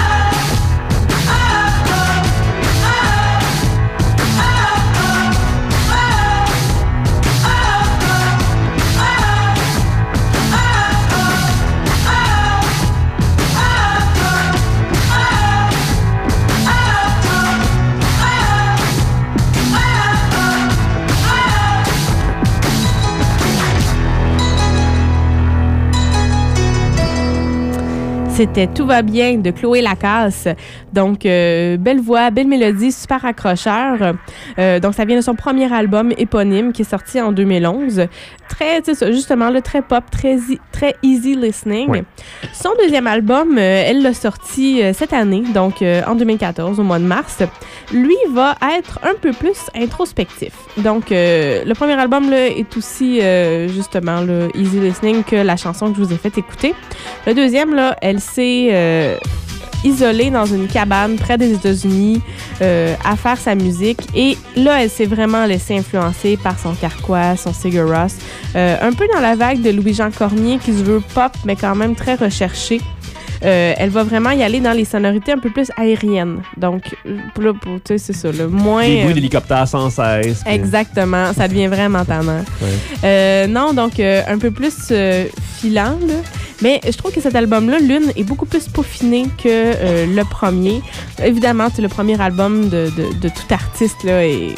C'était Tout va bien de Chloé Lacasse. Donc, euh, belle voix, belle mélodie, super accrocheur. Euh, donc, ça vient de son premier album éponyme qui est sorti en deux mille onze. Très, tu sais, justement, le très pop, très, très easy listening. Ouais. Son deuxième album, euh, elle l'a sorti euh, cette année, donc euh, en deux mille quatorze, au mois de mars. Lui va être un peu plus introspectif. Donc, euh, le premier album là, est aussi, euh, justement, le easy listening que la chanson que je vous ai fait écouter. Le deuxième, là, elle s'est euh, isolée dans une cabane près des États-Unis euh, à faire sa musique. Et là, elle s'est vraiment laissée influencer par son Carquois, son Sigur Rós. Euh, un peu dans la vague de Louis-Jean Cormier qui se veut pop, mais quand même très recherché. Euh, elle va vraiment y aller dans les sonorités un peu plus aériennes. Donc, là, pour, tu sais, c'est ça, le moins... Les bruits d'hélicoptère sans cesse. Puis... Exactement, ça devient vraiment tannant. Ouais. Euh, non, donc, euh, un peu plus euh, filant, là. Mais je trouve que cet album-là, Lune, est beaucoup plus peaufiné que euh, le premier. Évidemment, c'est le premier album de, de, de tout artiste, là, et...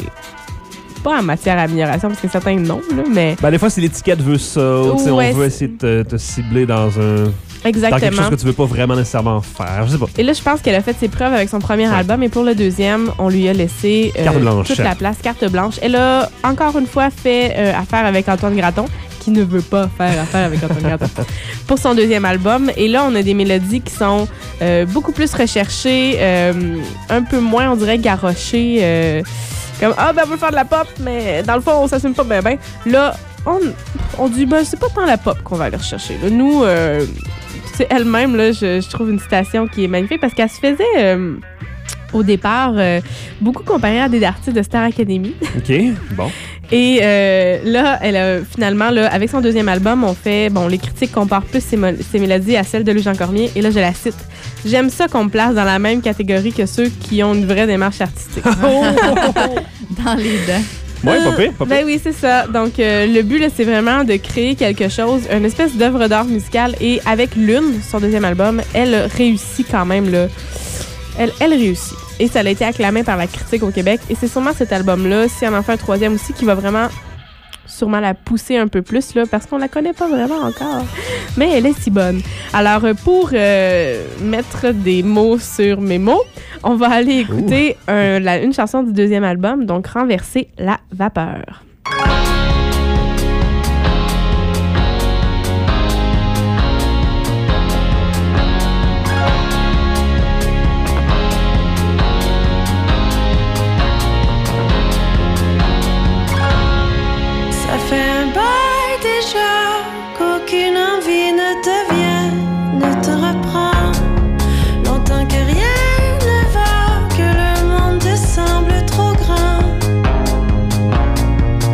pas en matière d'amélioration, parce que certains non, là, mais... Ben, des fois, si l'étiquette veut ça, ouais, on veut essayer de te, te cibler dans un... Exactement. Dans quelque chose que tu veux pas vraiment nécessairement faire. Je sais pas. Et là, je pense qu'elle a fait ses preuves avec son premier ouais. album, et pour le deuxième, on lui a laissé euh, carte blanche. toute la place, carte blanche. Elle a encore une fois fait euh, affaire avec Antoine Graton, qui ne veut pas faire affaire avec Antoine Graton, pour son deuxième album. Et là, on a des mélodies qui sont euh, beaucoup plus recherchées, euh, un peu moins, on dirait, garochées. Euh, comme, ah, ben, on veut faire de la pop, mais dans le fond, on s'assume pas bien, ben. Là, on, on dit, ben, c'est pas tant la pop qu'on va aller rechercher. Là. Nous, euh, c'est elle-même, là, je, je trouve une citation qui est magnifique parce qu'elle se faisait... Euh, au départ, euh, beaucoup comparée à des artistes de Star Academy. OK, bon. Et euh, là, elle a, finalement, là, avec son deuxième album, on fait, bon, les critiques comparent plus ses, mo- ses mélodies à celles de Louis-Jean Cormier. Et là, je la cite. J'aime ça qu'on me place dans la même catégorie que ceux qui ont une vraie démarche artistique. Dans les dents. Oui, pas pire, pas pire. Ben oui, c'est ça. Donc, euh, le but, là, c'est vraiment de créer quelque chose, une espèce d'œuvre d'art musicale. Et avec Lune, son deuxième album, elle réussit quand même, là. Elle, elle réussit. Et ça a été acclamé par la critique au Québec. Et c'est sûrement cet album-là, si on en fait un troisième aussi, qui va vraiment sûrement la pousser un peu plus, là, parce qu'on la connaît pas vraiment encore. Mais elle est si bonne. Alors, pour euh, mettre des mots sur mes mots, on va aller écouter un, la, une chanson du deuxième album, donc Renverser la vapeur. Qu'aucune envie ne te vient, ne te reprend. Longtemps que rien ne va, que le monde te semble trop grand.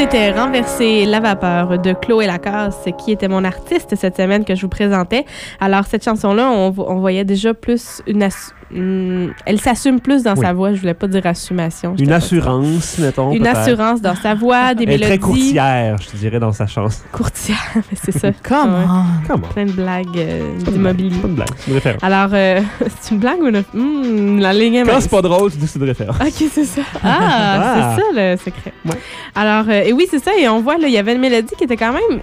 c'était Renverser la vapeur de Chloé Lacasse, qui était mon artiste cette semaine que je vous présentais. Alors, cette chanson-là, on, on voyait déjà plus une... Ass- une elle s'assume plus dans oui. sa voix. Je voulais pas dire assumation. Une assurance, mettons. Une peut-être. assurance dans sa voix, des Elle est mélodies. très courtière, je te dirais, dans sa chanson. Courtière, mais c'est ça. Come Ouais. on. Comment? Plein de blagues euh, Pas de d'immobilier. blague, Pas de blague, c'est une référence. Alors, euh, c'est une blague ou une... Mmh, la ligne est Quand mince. c'est pas drôle, tu dis que c'est une référence. OK, c'est ça. Ah, Ah. c'est ça le secret. Ouais. Alors, euh, et oui, c'est ça. Et on voit, là, il y avait une mélodie qui était quand même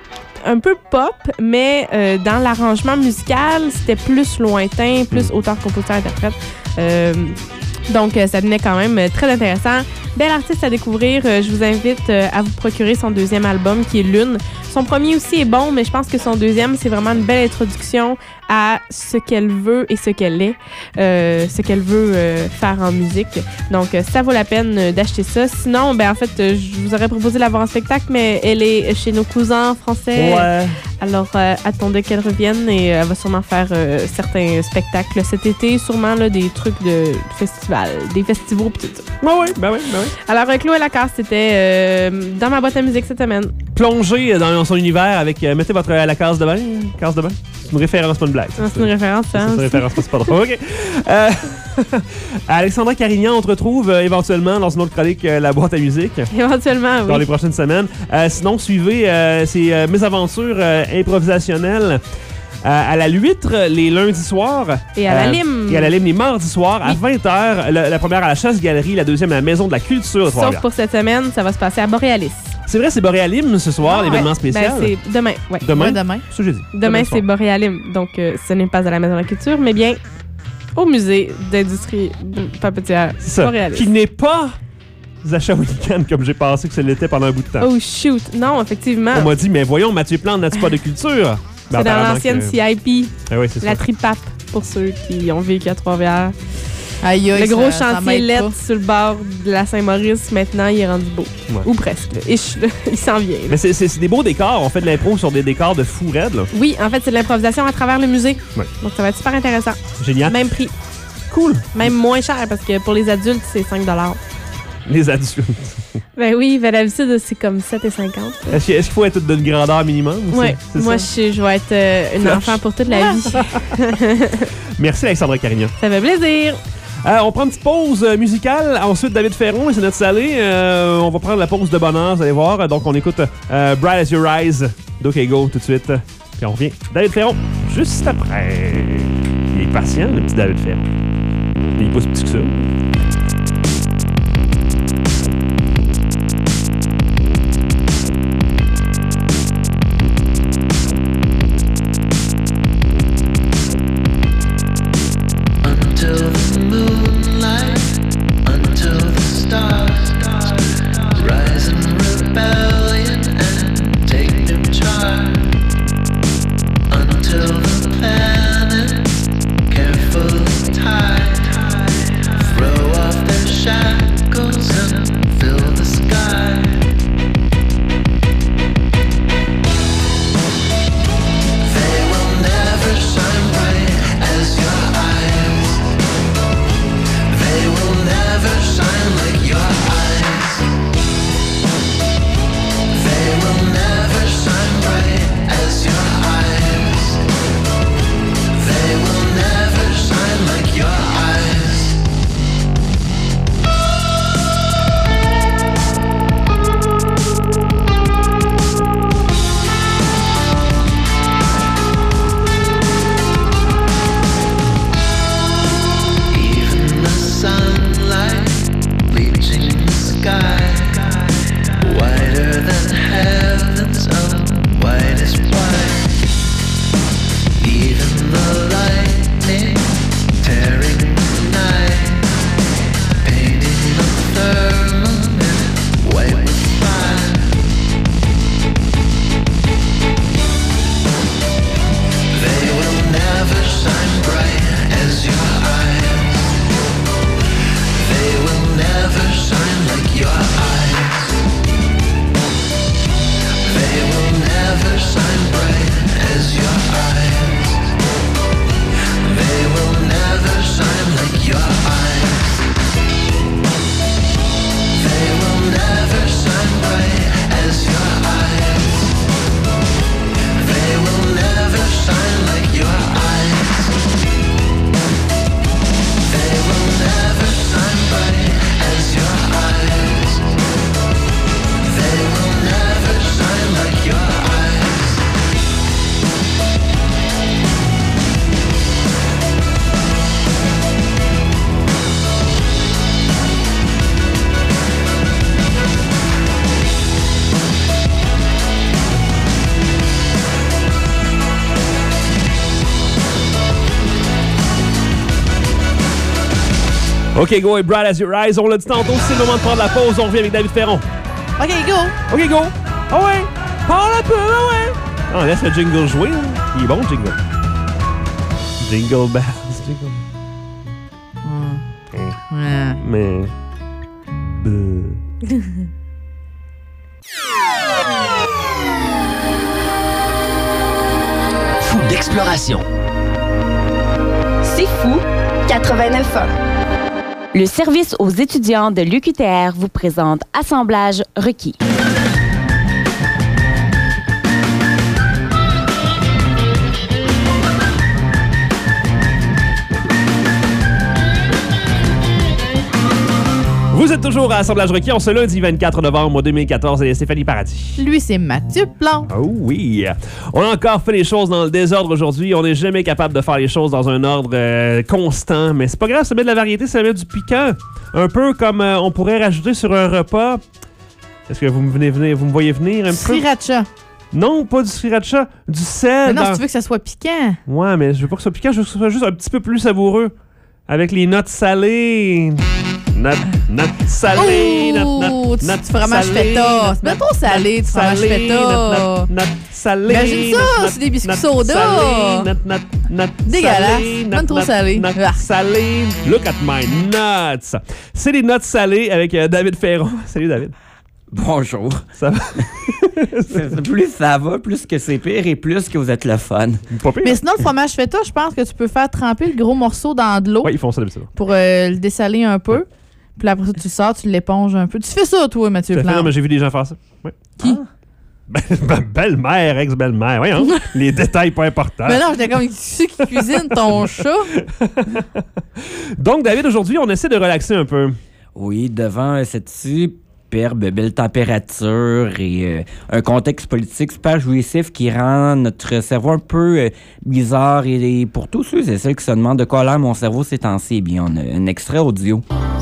un peu pop, mais euh, dans l'arrangement musical, c'était plus lointain, plus auteur, compositeur, interprète. Euh, donc, euh, ça devenait quand même euh, très intéressant. Bel artiste à découvrir. Euh, je vous invite euh, à vous procurer son deuxième album, qui est Lune. Son premier aussi est bon, mais je pense que son deuxième, c'est vraiment une belle introduction à ce qu'elle veut et ce qu'elle est, euh, ce qu'elle veut euh, faire en musique. Donc, euh, ça vaut la peine euh, d'acheter ça. Sinon, ben en fait, euh, je vous aurais proposé de la voir en spectacle, mais elle est chez nos cousins français. Ouais. Alors, euh, attendez qu'elle revienne et euh, elle va sûrement faire euh, certains spectacles cet été, sûrement là, des trucs de festival, des festivals pis tout ça. Ouais, ouais, ben oui, ben oui. Alors, euh, Chloé Lacasse, c'était euh, dans ma boîte à musique cette semaine. Plongez dans son univers avec. Euh, mettez votre à la case de bain. Case de bain. C'est une référence, pas une blague. Non, c'est une référence, Ça, hein? c'est une référence, c'est pas drôle. OK. Euh, Alexandra Carignan, on te retrouve euh, éventuellement dans une autre chronique, euh, La boîte à musique, Éventuellement, oui. dans les prochaines semaines. Euh, sinon, suivez euh, ces euh, mésaventures euh, improvisationnelles euh, à la Luître les lundis soirs. Et à la Euh, Lime. Et à la Lime les mardis soirs à vingt heures. La, la première à la Chasse-Galerie, la deuxième à la Maison de la Culture de Sauf Trois-Rivières. pour cette semaine, ça va se passer à Boréalis. C'est vrai, c'est Boréalim ce soir, Ah, l'événement ouais. spécial. Ben, c'est demain, ouais. Demain? Ouais, demain. C'est ce que j'ai dit. Demain, c'est soir. Boréalim. Donc, euh, ce n'est pas à la Maison de la Culture, mais bien au musée d'industrie papetière C'est ça. Boréalis. Qui n'est pas à Shawinigan comme j'ai pensé que ça l'était pendant un bout de temps. Oh, shoot. Non, effectivement. On m'a dit, mais voyons, Mathieu Plante n'a-tu pas de culture? Ben, C'est dans apparemment l'ancienne que- C I P, Ah oui, c'est ça. la Tripape, pour ceux qui ont vécu à Trois-Rivières. Aïe, aïe, Le gros ça- ça chantier m'aide L E pas. D sur le bord de la Saint-Maurice, maintenant, il est rendu beau. Ouais. Ou presque. là. Ish, là. Il s'en vient. là. Mais c'est, c'est, c'est des beaux décors. On fait de l'impro sur des décors de fou raide, là. Oui, en fait, c'est de l'improvisation à travers le musée. Ouais. Donc, ça va être super intéressant. Génial. Même prix. Cool. Même moins cher, parce que pour les adultes, c'est cinq dollars. Les adultes. Ben oui, ben d'habitude, c'est comme sept et cinquante. Est-ce, qu'il- est-ce qu'il faut être d'une grandeur minimum? ou Ouais, c'est- c'est moi, ça? je, je vais être euh, une Flush. enfant pour toute la vie. Merci, Alexandra Carignan. Ça fait plaisir. Euh, on prend une petite pause euh, musicale. Ensuite, David Ferron et c'est notre salé. Euh, on va prendre la pause de bonheur, vous allez voir. Donc, on écoute euh, Bright as Your Eyes d'Ok Go tout de suite. Puis on revient. David Ferron, juste après. Il est patient, le petit David Ferron. Il est pas si petit que ça. Until the moonlight, until the stars rise in rebellion and take new charge. Until the planets carefully tied throw off OK, go et Bright as Your Eyes. On l'a dit tantôt, c'est le moment de prendre la pause. On revient avec David Ferron. OK, go! OK, go! Ah ouais! Parle un peu, ah ouais! Ah, on laisse le jingle jouer. Il est bon, le jingle. Jingle bells, jingle. Mm. Ouais. Mais... Euh... Fou d'exploration. C'est fou. quatre-vingt-neuf ans. Le service aux étudiants de l'U Q T R vous présente Assemblage requis. Vous êtes toujours à Assemblage requis en ce lundi vingt-quatre novembre deux mille quatorze et Stéphanie Paradis. Lui, c'est Mathieu Plante. Oh oui! On a encore fait les choses dans le désordre aujourd'hui. On n'est jamais capable de faire les choses dans un ordre euh, constant, mais c'est pas grave, ça met de la variété, ça met du piquant. Un peu comme euh, on pourrait rajouter sur un repas. Est-ce que vous me venez venir, vous me voyez venir un peu? Sriracha. Non, pas du sriracha, du sel. Mais non, dans... si tu veux que ça soit piquant. Ouais, mais je veux pas que ce soit piquant, je veux que ce soit juste un petit peu plus savoureux. Avec les notes salées. Notes, notes salées. Oh, notes, notes, tu, notes tu fromage feta. C'est bien trop salé, du fromage feta. Notes, notes salées. Imagine ça, c'est des biscuits soda. Notes, notes, notes dégueulasse. salées, Même trop salé. Notes Ah. salées. Look at my nuts. C'est les notes salées avec euh, David Ferron. Salut David. Bonjour. Ça va? C'est- plus ça va, plus que c'est pire et plus que vous êtes le fun. Pas pire. Mais sinon, le fromage feta, je pense que tu peux faire tremper le gros morceau dans de l'eau Ouais, ils font ça d'habitude. pour euh, le dessaler un peu. Puis après ça, tu le sors, tu l'éponges un peu. Tu fais ça, toi, Mathieu Tout à fait, non, Plante. mais j'ai vu des gens faire ça. Ouais. Qui? Ben, ben, belle-mère, ex-belle-mère. Voyons, les détails pas importants. Mais non, j'étais comme, tu qui cuisine ton chat? Donc, David, aujourd'hui, on essaie de relaxer un peu. Oui, devant cette superbe belle température et euh, un contexte politique super jouissif qui rend notre cerveau un peu euh, bizarre. Et, et pour tous ceux et celles qui se demandent de quoi a l'air mon cerveau ces temps-ci, eh bien, on a un extrait audio.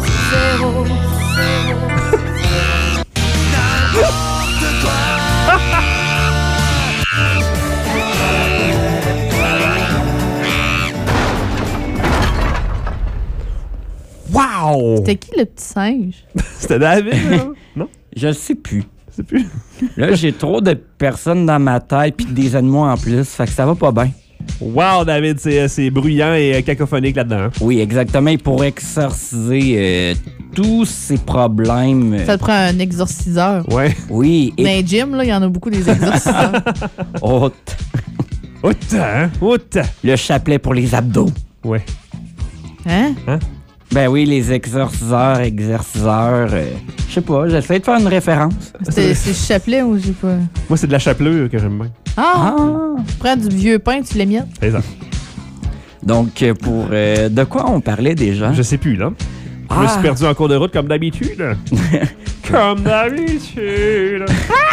Wow! C'était qui le petit singe? C'était David, là? Non? Je le sais plus. Je sais plus. Là, j'ai trop de personnes dans ma tête puis des animaux en plus, fait que ça va pas bien. Wow, David, c'est, c'est bruyant et euh, cacophonique là-dedans. Hein? Oui, exactement. Et pour exorciser euh, tous ces problèmes. euh, Ça te prend un exorciseur. Ouais. Oui, Dans et les gyms, là, il y en a beaucoup des exorciseurs. oh, Autant, autant. le chapelet pour les abdos. Ouais. Hein? Ben oui, les exorciseurs, exerciceurs. euh, Je sais pas, j'essaie de faire une référence. C'était- C'est le chapelet ou j'ai pas. Moi, c'est de la chapelure que j'aime bien. Ah! Ah! Tu prends du vieux pain, tu l'émiettes. C'est ça. Donc, euh, pour. euh, de quoi on parlait déjà? Je sais plus, là. Je me suis Ah! perdu en cours de route comme d'habitude. Comme d'habitude.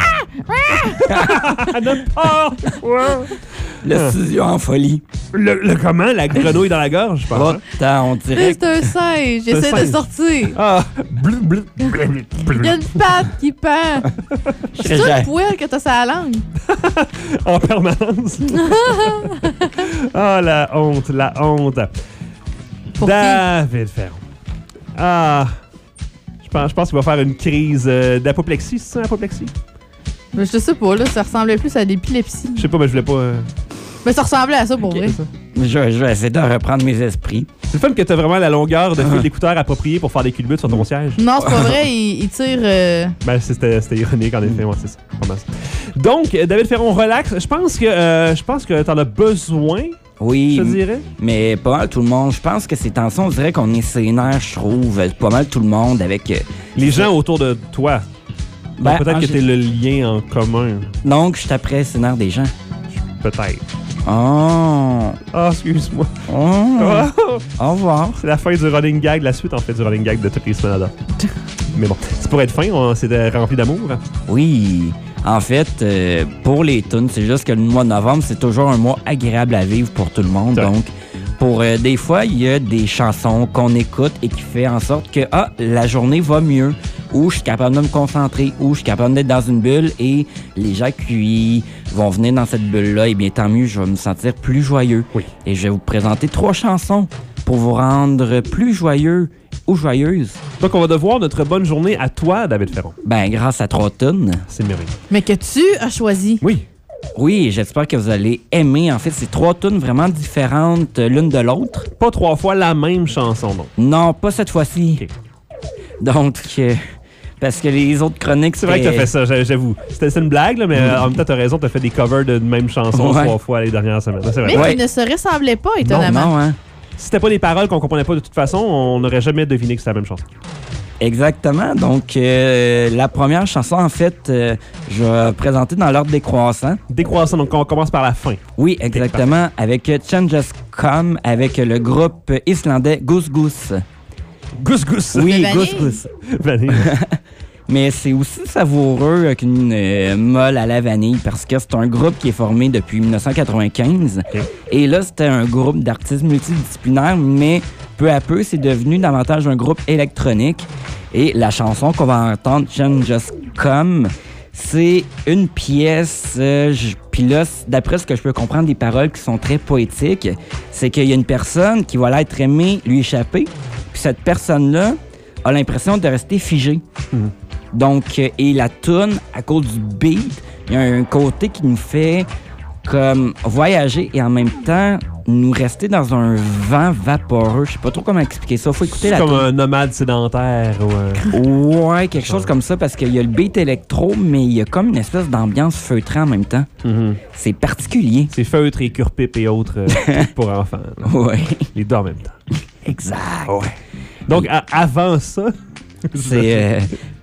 N'importe quoi. Le studio en folie. Le, le comment? La grenouille dans la gorge, je pense. Oh, hein? tant, on dirait. C'est un singe, C'est un j'essaie de singe. sortir. Ah! Blou, blou, blou, blou, blou. Il y a une patte qui pend. Je C'est serais ça ja- le poil que t'as sur la langue. En permanence. Ah, la honte, la honte. Pour qui? David Ferron. Ah. Je pense, je pense qu'il va faire une crise euh, d'apoplexie. C'est ça, apoplexie? Mais je sais pas, là, ça ressemblait plus à l'épilepsie. Je sais pas, mais je voulais pas... euh, Mais ça ressemblait à ça pour ok, vrai. ça. Je, je vais essayer de reprendre mes esprits. C'est le fun que t'as vraiment la longueur de fil d'écouteur appropriée pour faire des culbutes sur ton siège. Non, c'est pas vrai, il, il tire. euh, Ben, c'était, c'était ironique, en effet. Ouais, c'est ça. Pas mal ça. Donc, euh, David Ferron, relax. Je pense que, euh, je pense que t'en as besoin, Oui, je te dirais. mais pas mal tout le monde. Je pense que ces temps-ci, on dirait qu'on est sénère, je trouve. euh, Pas mal tout le monde avec. euh, Les gens autour de toi. Donc, Ben, peut-être en que gé- t'es le lien en commun. Donc, je t'apprête sénère des gens. Peut-être. Oh! Ah, excuse-moi. Oh! Ah, Au revoir. c'est la fin du running gag, la suite en fait du running gag de toutes les semaines à date. Mais bon, c'est pour être fin, on s'était rempli d'amour. Oui. En fait, euh, pour les tunes, c'est juste que le mois de novembre, c'est toujours un mois agréable à vivre pour tout le monde. Ouais. Donc, pour euh, des fois, il y a des chansons qu'on écoute et qui fait en sorte que ah, la journée va mieux, ou je suis capable de me concentrer, ou je suis capable d'être dans une bulle et les gens qui vont venir dans cette bulle-là, et bien tant mieux, je vais me sentir plus joyeux. Oui. Et je vais vous présenter trois chansons pour vous rendre plus joyeux ou joyeuse. Donc, on va devoir notre bonne journée à toi, David Ferron. Ben, grâce à trois tunes. C'est merveilleux. Mais que tu as choisi. Oui. Oui, j'espère que vous allez aimer. En fait, c'est trois tunes vraiment différentes euh, l'une de l'autre. Pas trois fois la même chanson, donc. Non, pas cette fois-ci. OK. Donc, euh, parce que les autres chroniques, C'est vrai que t'as fait ça, j'a- j'avoue. C'était c'est une blague, là, mais euh, en même temps, t'as raison, t'as fait des covers de même chanson Ouais. trois fois les dernières semaines. C'est vrai. Mais Ouais. qui ne se ressemblaient pas, Non, étonnamment. non, hein. Si c'était pas des paroles qu'on comprenait pas de toute façon, on n'aurait jamais deviné que c'était la même chanson. Exactement. Donc, euh, la première chanson, en fait, euh, je vais présenter dans l'ordre décroissant. Décroissant, donc on commence par la fin. Oui, exactement. Avec euh, Changes Come, avec euh, le groupe islandais Goose Goose. Goose Goose. Oui, vanille. Goose Goose. Vanille. Mais c'est aussi savoureux avec une euh, molle à la vanille parce que c'est un groupe qui est formé depuis dix-neuf cent quatre-vingt-quinze. Ok. Et là, c'était un groupe d'artistes multidisciplinaires, mais peu à peu, c'est devenu davantage un groupe électronique. Et la chanson qu'on va entendre, Changes Come, c'est une pièce, euh, je- puis là, c- d'après ce que je peux comprendre, des paroles qui sont très poétiques, c'est qu'il y a une personne qui va l'être aimée lui échapper, puis cette personne-là a l'impression de rester figée. Mhm. Donc, euh, et la toune, à cause du beat, il y a un côté qui nous fait comme voyager et en même temps nous rester dans un vent vaporeux. Je sais pas trop comment expliquer ça. Faut écouter C'est la comme toune. un nomade sédentaire ou un... Ouais, quelque chose comme ça parce qu'il y a le beat électro, mais il y a comme une espèce d'ambiance feutrée en même temps. Mhm. C'est particulier. C'est feutre et cure-pipe et autres euh, trucs pour enfants. là. Ouais, Les deux en même temps. exact. Donc, à- avant ça... C'est euh,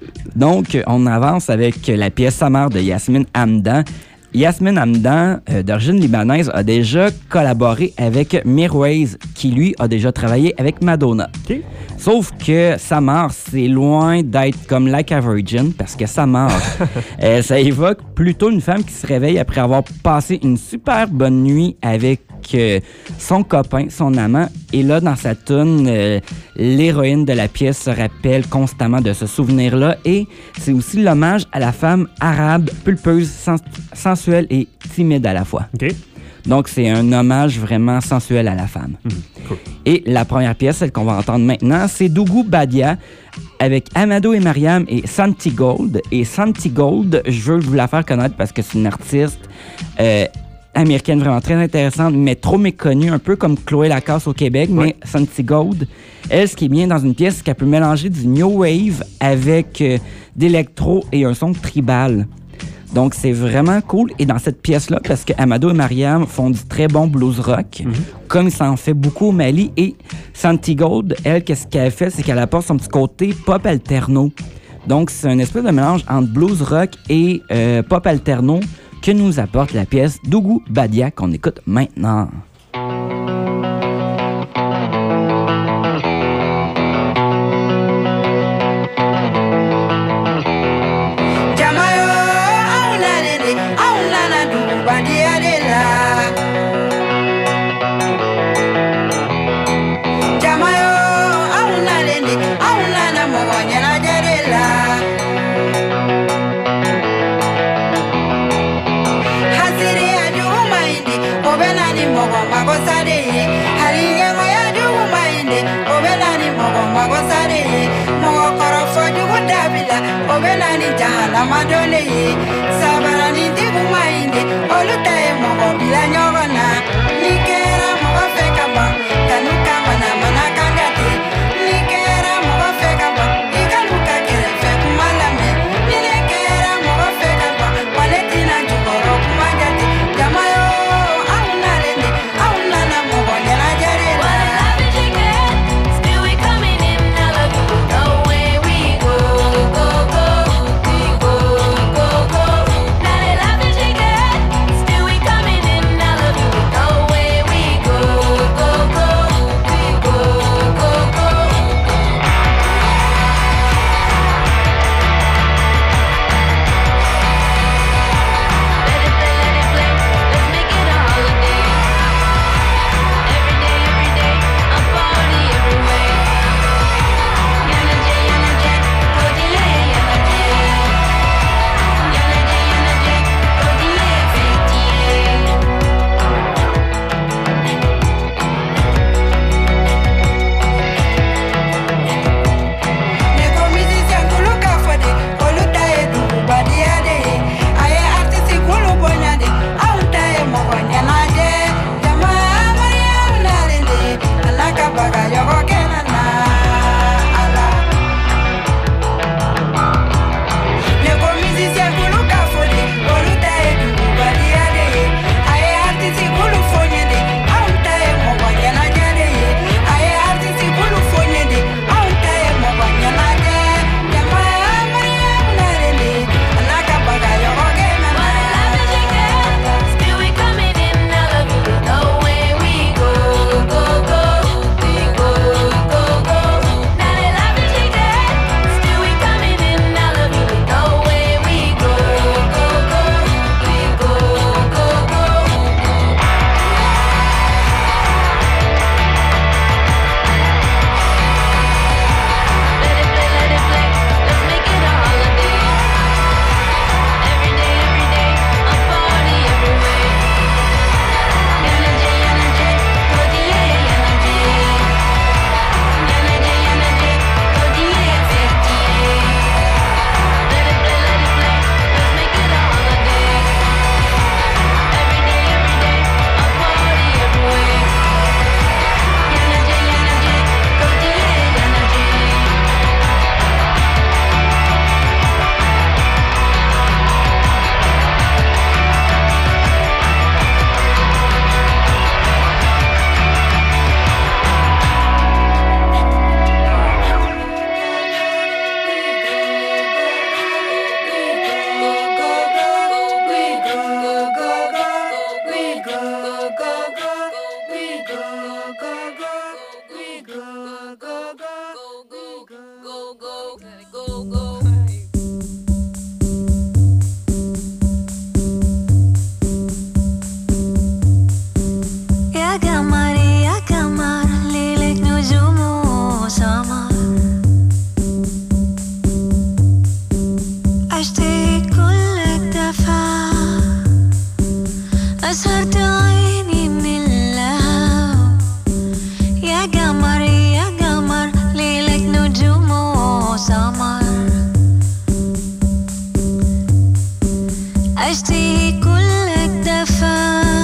donc on avance avec la pièce Sa mère de Yasmine Hamdan. Yasmine Hamdan, euh, d'origine libanaise, a déjà collaboré avec Mirwais, qui lui a déjà travaillé avec Madonna. OK. Sauf que Sa mère, c'est loin d'être comme Like a Virgin, parce que Sa mère, euh, ça évoque plutôt une femme qui se réveille après avoir passé une super bonne nuit avec euh, son copain, son amant. Et là, dans sa toune, euh, l'héroïne de la pièce se rappelle constamment de ce souvenir-là. Et c'est aussi l'hommage à la femme arabe, pulpeuse, sens- sensuelle et timide à la fois. OK. Donc, c'est un hommage vraiment sensuel à la femme. cool. Et la première pièce, celle qu'on va entendre maintenant, c'est Dougou Badia avec Amadou et Mariam et Santi Gold. Et Santi Gold, je veux vous la faire connaître parce que c'est une artiste euh, américaine vraiment très intéressante, mais trop méconnue, un peu comme Chloé Lacasse au Québec. Ouais. Mais Santi Gold, elle, ce qui est bien dans une pièce, c'est qu'elle peut mélanger du new wave avec euh, d'électro et un son tribal. Donc, c'est vraiment cool. Et dans cette pièce-là, parce que Amadou et Mariam font du très bon blues rock, Mhm. comme il s'en fait beaucoup au Mali. Et Santi Gold, elle, qu'est-ce qu'elle fait? C'est qu'elle apporte son petit côté pop alterno. Donc, c'est un espèce de mélange entre blues rock et euh, pop alterno que nous apporte la pièce Dougou Badia qu'on écoute maintenant. Jamayo, aula lele, aula na dugu badia de la. Jamayo, aula lele, aula na mwanya na jere la. Hasiri ya dugu maindi, obena ni mogo mago sade. Haringe ngoya dugu maindi, obena ni mogo mago sade. Mogo korofo dugu dabila, obena ni jahanama dole ye. Sabara ni digu maindi, oluta ye mogo bila nyogona. Nikera mogo feka ba, kanuka mana mana kangati. Nikera mogo feka ba, ikanuka kere fe kumalame. Nikera mogo feka ba, waletina jugoro kumajati. Jamayo, auna lende, auna na mogo nyana jarela. Now أسهرت عيني من اللهو يا قمر يا قمر ليلك نجوم وسمر أشتهي كلك دفا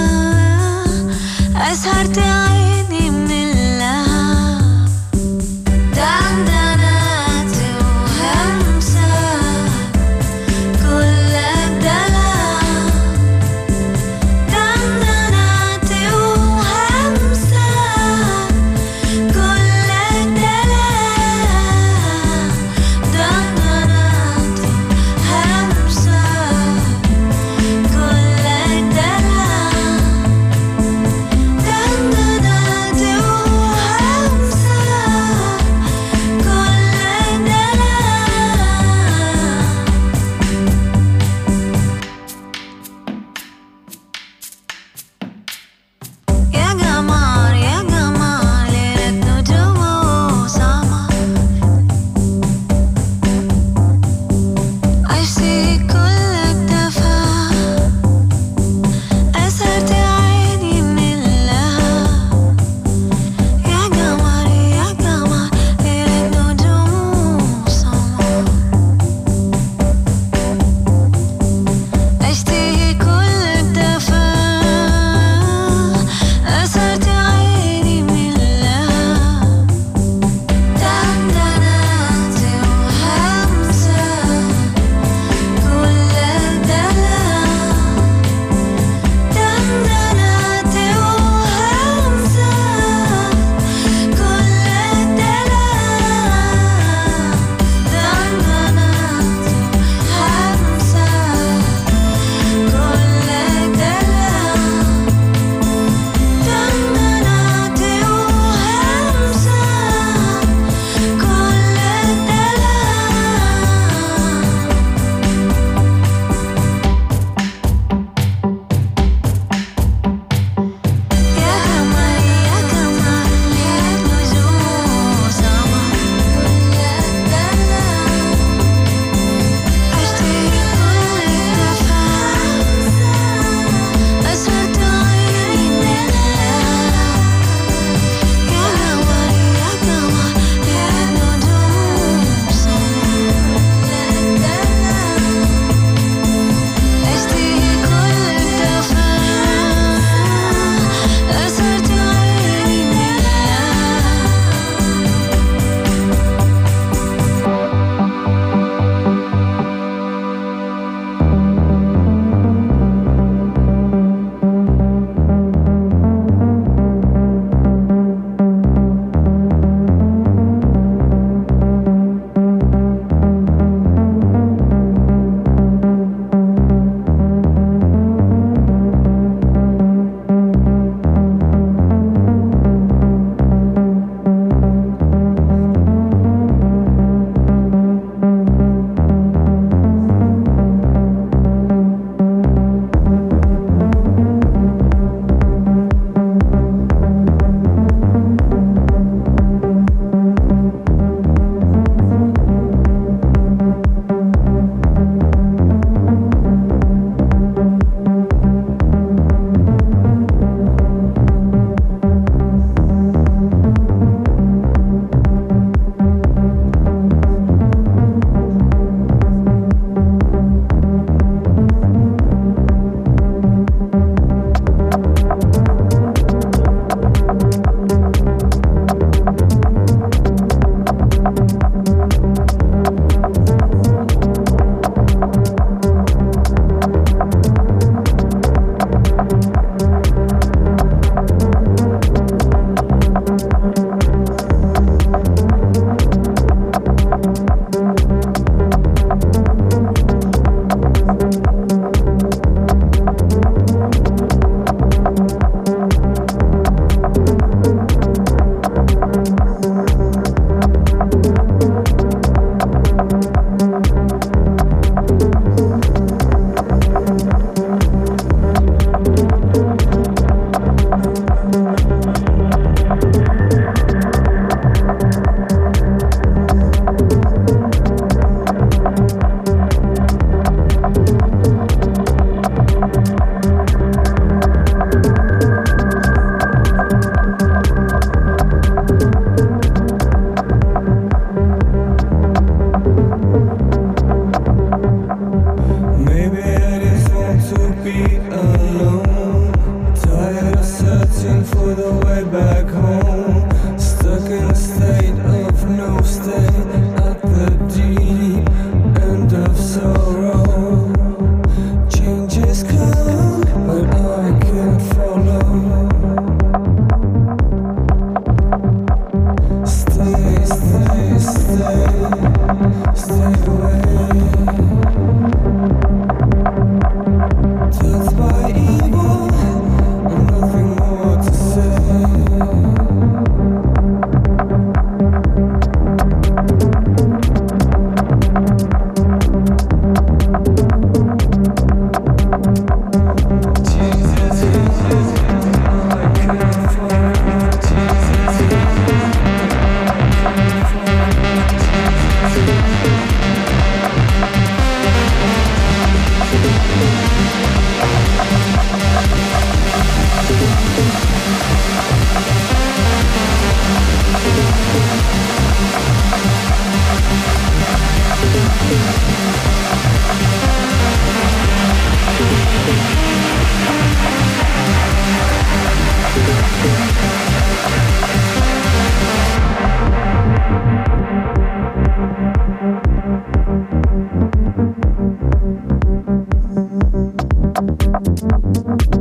أسهرت عيني من اللهو دندنات وهمسة كلك دلع دندنات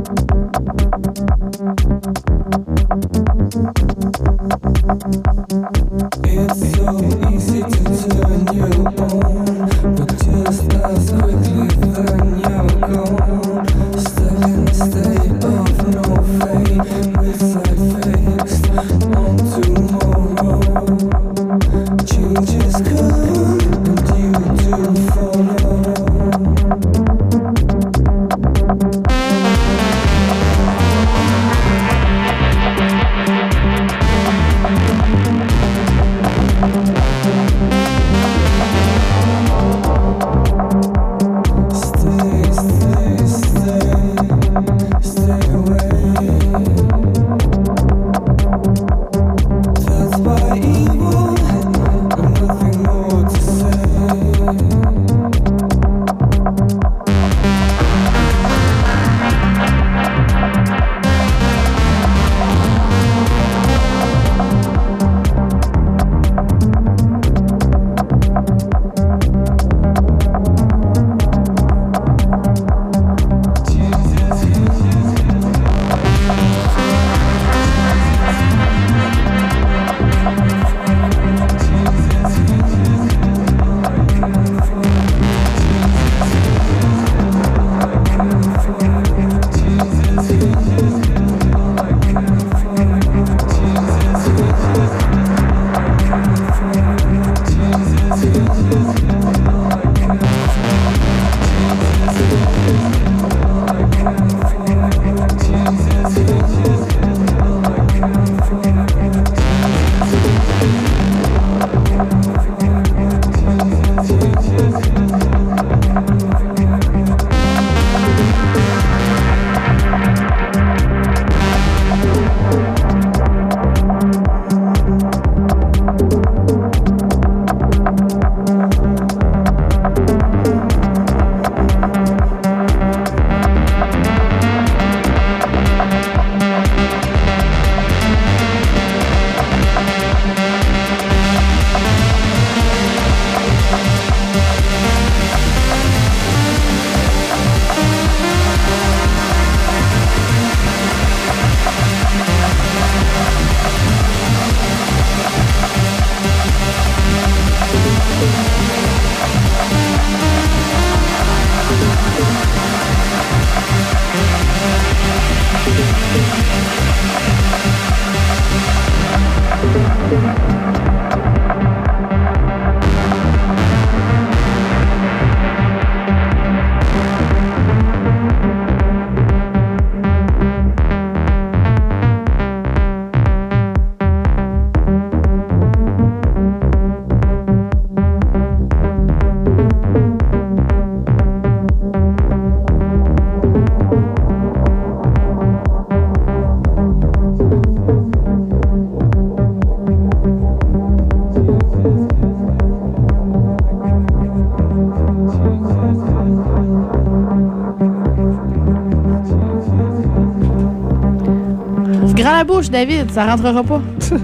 Grand la bouche, David, ça rentrera pas.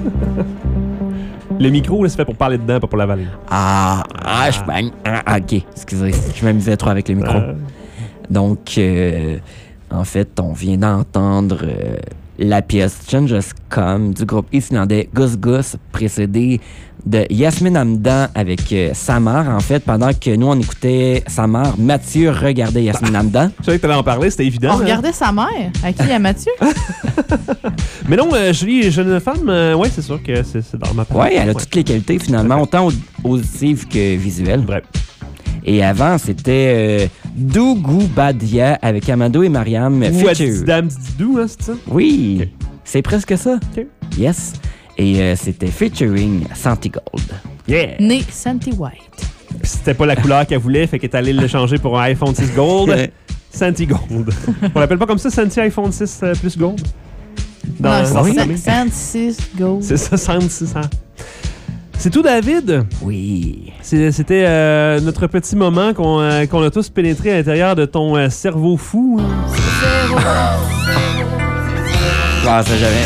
Le micro, là, c'est fait pour parler dedans, pas pour l'avaler. Ah, ah, je bang. Ah, ok, excusez, je m'amusais trop avec le micro. Euh. Donc, euh, en fait, on vient d'entendre euh, la pièce Change Just Come du groupe islandais Gus Gus, précédée de Yasmine Hamdan avec euh, Samar. En fait, pendant que nous, on écoutait Samar, Mathieu regardait Yasmine Hamdan. Je savais que tu allais en parler, c'était évident. On hein? regardait sa mère. À qui, à Mathieu? Mais non, euh, Julie, jeune femme, euh, ouais, c'est sûr que c'est, c'est dans ma Oui, elle a ouais. toutes les qualités, finalement, autant au- auditives que visuelles. Bref. Et avant, c'était euh, Dougou Badia avec Amado et Mariam. Ou feature. Adidam Didou, hein, c'est ça? Oui, Ok. c'est presque ça. Ok. Yes. Et euh, c'était featuring Santi Gold. Yeah! Né Santi White. C'était pas la couleur qu'elle voulait, fait qu'elle est allée le changer pour un iPhone six Gold. Santi Gold. On l'appelle pas comme ça, Santi iPhone six euh, plus Gold? Dans, non, dans c'est sa San- famille. Santi Gold. C'est ça, Santi. Ça. C'est tout, David? Oui. C'est- C'était euh, notre petit moment qu'on euh, qu'on a tous pénétré à l'intérieur de ton euh, cerveau fou. hein. Ah, ça j'avais.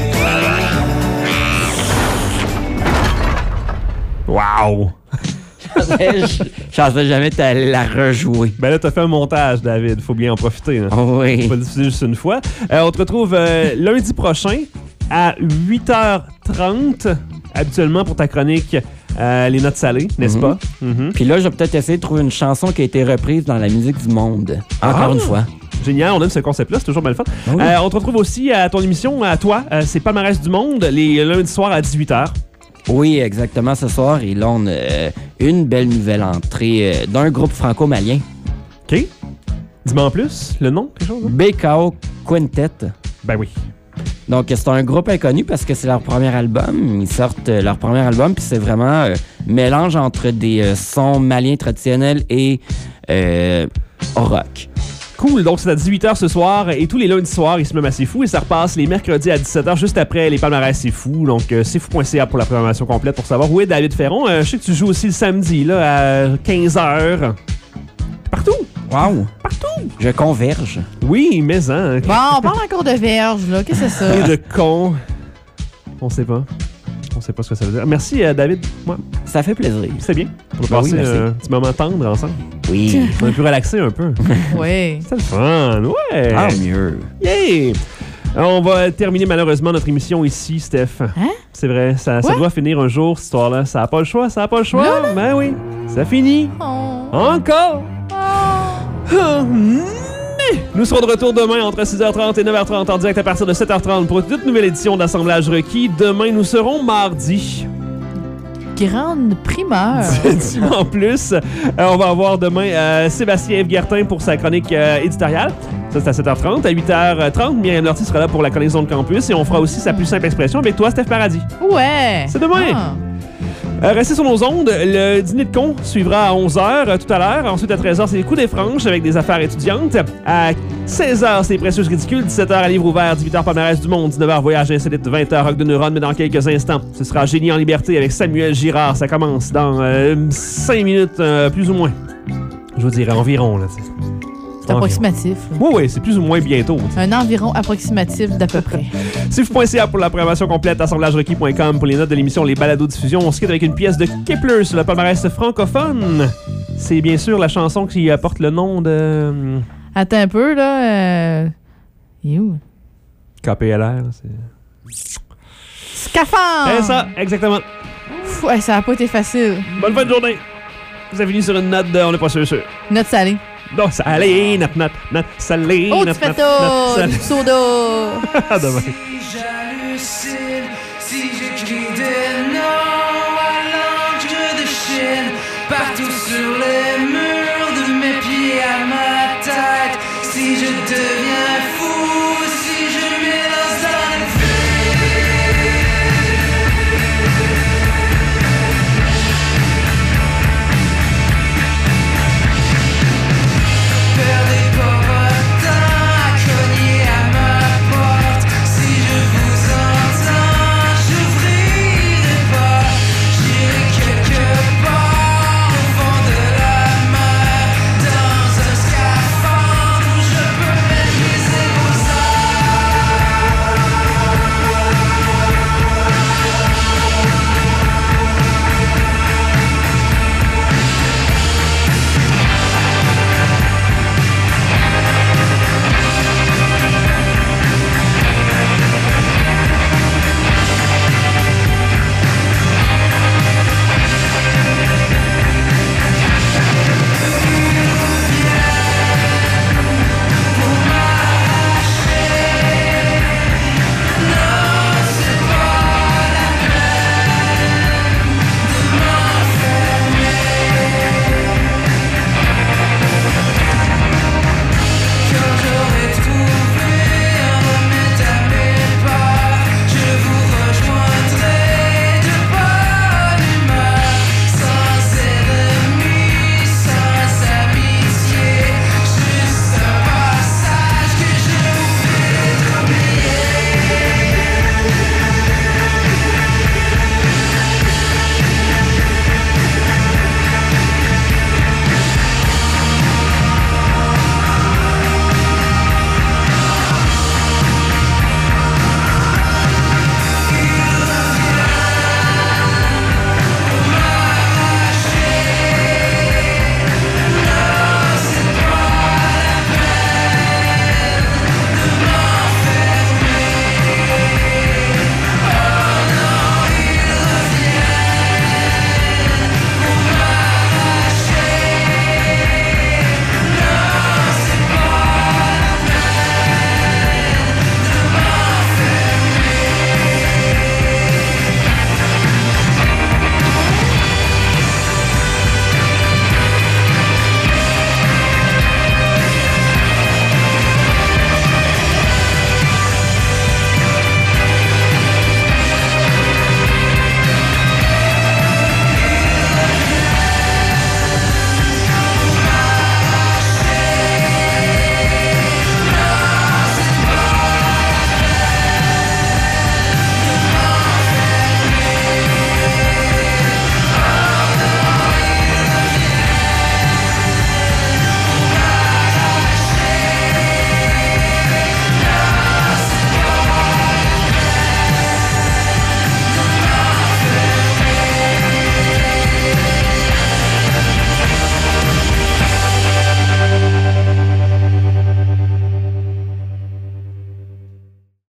Wow! je pensais jamais que t'allais la rejouer. Ben là, t'as fait un montage, David. Faut bien en profiter. Hein. Oh oui. Faut pas le diffuser juste une fois. Euh, on te retrouve euh, lundi prochain à huit heures trente, habituellement pour ta chronique euh, Les Notes salées, n'est-ce Mm-hmm. pas? Mm-hmm. Puis là, je vais peut-être essayer de trouver une chanson qui a été reprise dans la musique du monde. Encore Ah! une fois. Génial, on aime ce concept-là, c'est toujours bien le fun. Ah oui. Euh, on te retrouve aussi à ton émission, à toi, euh, c'est Palmarès du Monde, les lundis soirs à dix-huit heures. Oui, exactement, ce soir. Et là, on a euh, une belle nouvelle entrée euh, d'un groupe franco-malien. OK. Dis-moi en plus, le nom, quelque chose? Hein? B K O Quintet. Ben oui. Donc, c'est un groupe inconnu parce que c'est leur premier album. Ils sortent euh, leur premier album, puis c'est vraiment euh, mélange entre des euh, sons maliens traditionnels et euh, rock. Cool, donc c'est à dix-huit heures ce soir et tous les lundis soirs, ils se mettent à C'est Fou et ça repasse les mercredis à dix-sept heures juste après les palmarès C'est Fou. Donc euh, c'est fou point c a pour la programmation complète pour savoir où est David Ferron. Euh, je sais que tu joues aussi le samedi là, à quinze heures. Partout! Wow! Partout! Je converge. Oui, mais hein. Bon, on parle encore de verge, là. Qu'est-ce que c'est ça? Et de con. On sait pas. On sait pas ce que ça veut dire. Merci euh, David. Moi, Ça fait plaisir. c'est bien. On va Ben oui, passer merci. euh, un petit moment tendre ensemble. Oui. On a pu relaxer un peu. Oui. C'est le fun, ouais! Ah, mieux. Yeah! On va terminer malheureusement notre émission ici, Steph. Hein? C'est vrai, ça, ça Quoi? doit finir un jour, cette histoire-là. Ça n'a pas le choix, ça n'a pas le choix. Ben oui, ça finit. Oh. Encore! Ah, mais Nous serons de retour demain entre six heures trente et neuf heures trente en direct à partir de sept heures trente pour une toute nouvelle édition d'Assemblage requis. Demain, nous serons mardi. Grande primeur. En plus, euh, on va avoir demain euh, Sébastien Evguertin pour sa chronique euh, éditoriale. Ça, c'est à sept heures trente. À huit heures trente, Myriam Lortie sera là pour la chronique Zone Campus et on fera aussi sa plus simple expression avec toi, Steph Paradis. Ouais. C'est demain. Ah. Euh, restez sur nos ondes. Le dîner de con suivra à onze heures euh, tout à l'heure. Ensuite, à treize heures, c'est les coups des franches avec des affaires étudiantes. À seize heures, c'est Précieuses Ridicules. dix-sept heures, à livre ouvert. dix-huit heures, Palmarès du Monde. dix-neuf heures, Voyage insolite. vingt heures, Rock de Neuronne. Mais dans quelques instants, ce sera Génie en liberté avec Samuel Girard. Ça commence dans euh, cinq minutes, euh, plus ou moins. Je vous dirais environ. Là, t'sais. C'est approximatif. là. Oui, oui, c'est plus ou moins bientôt. t'sais. Un environ approximatif d'à peu près. Sif point c a pour la programmation complète, assemblage requis point com pour les notes de l'émission, les balados diffusion. On se quitte avec une pièce de Kepler sur le palmarès francophone. C'est bien sûr la chanson qui apporte le nom de Attends un peu, là. Euh... Il est où? K P L R. C'est Scaphandre! C'est ça, exactement. Pff, ouais, ça a pas été facile. Bonne fin de journée. Vous avez fini sur une note de on n'est pas sûr sûr. Note salée. Non, salé, note, note, note, salé, Oh, note, tu fais note, note, ça! salé. Du soda! À demain. Si j'hallucine, si j'écris des noms à l'encre de Chine, partout sur les murs de mes pieds à ma tête, si je devais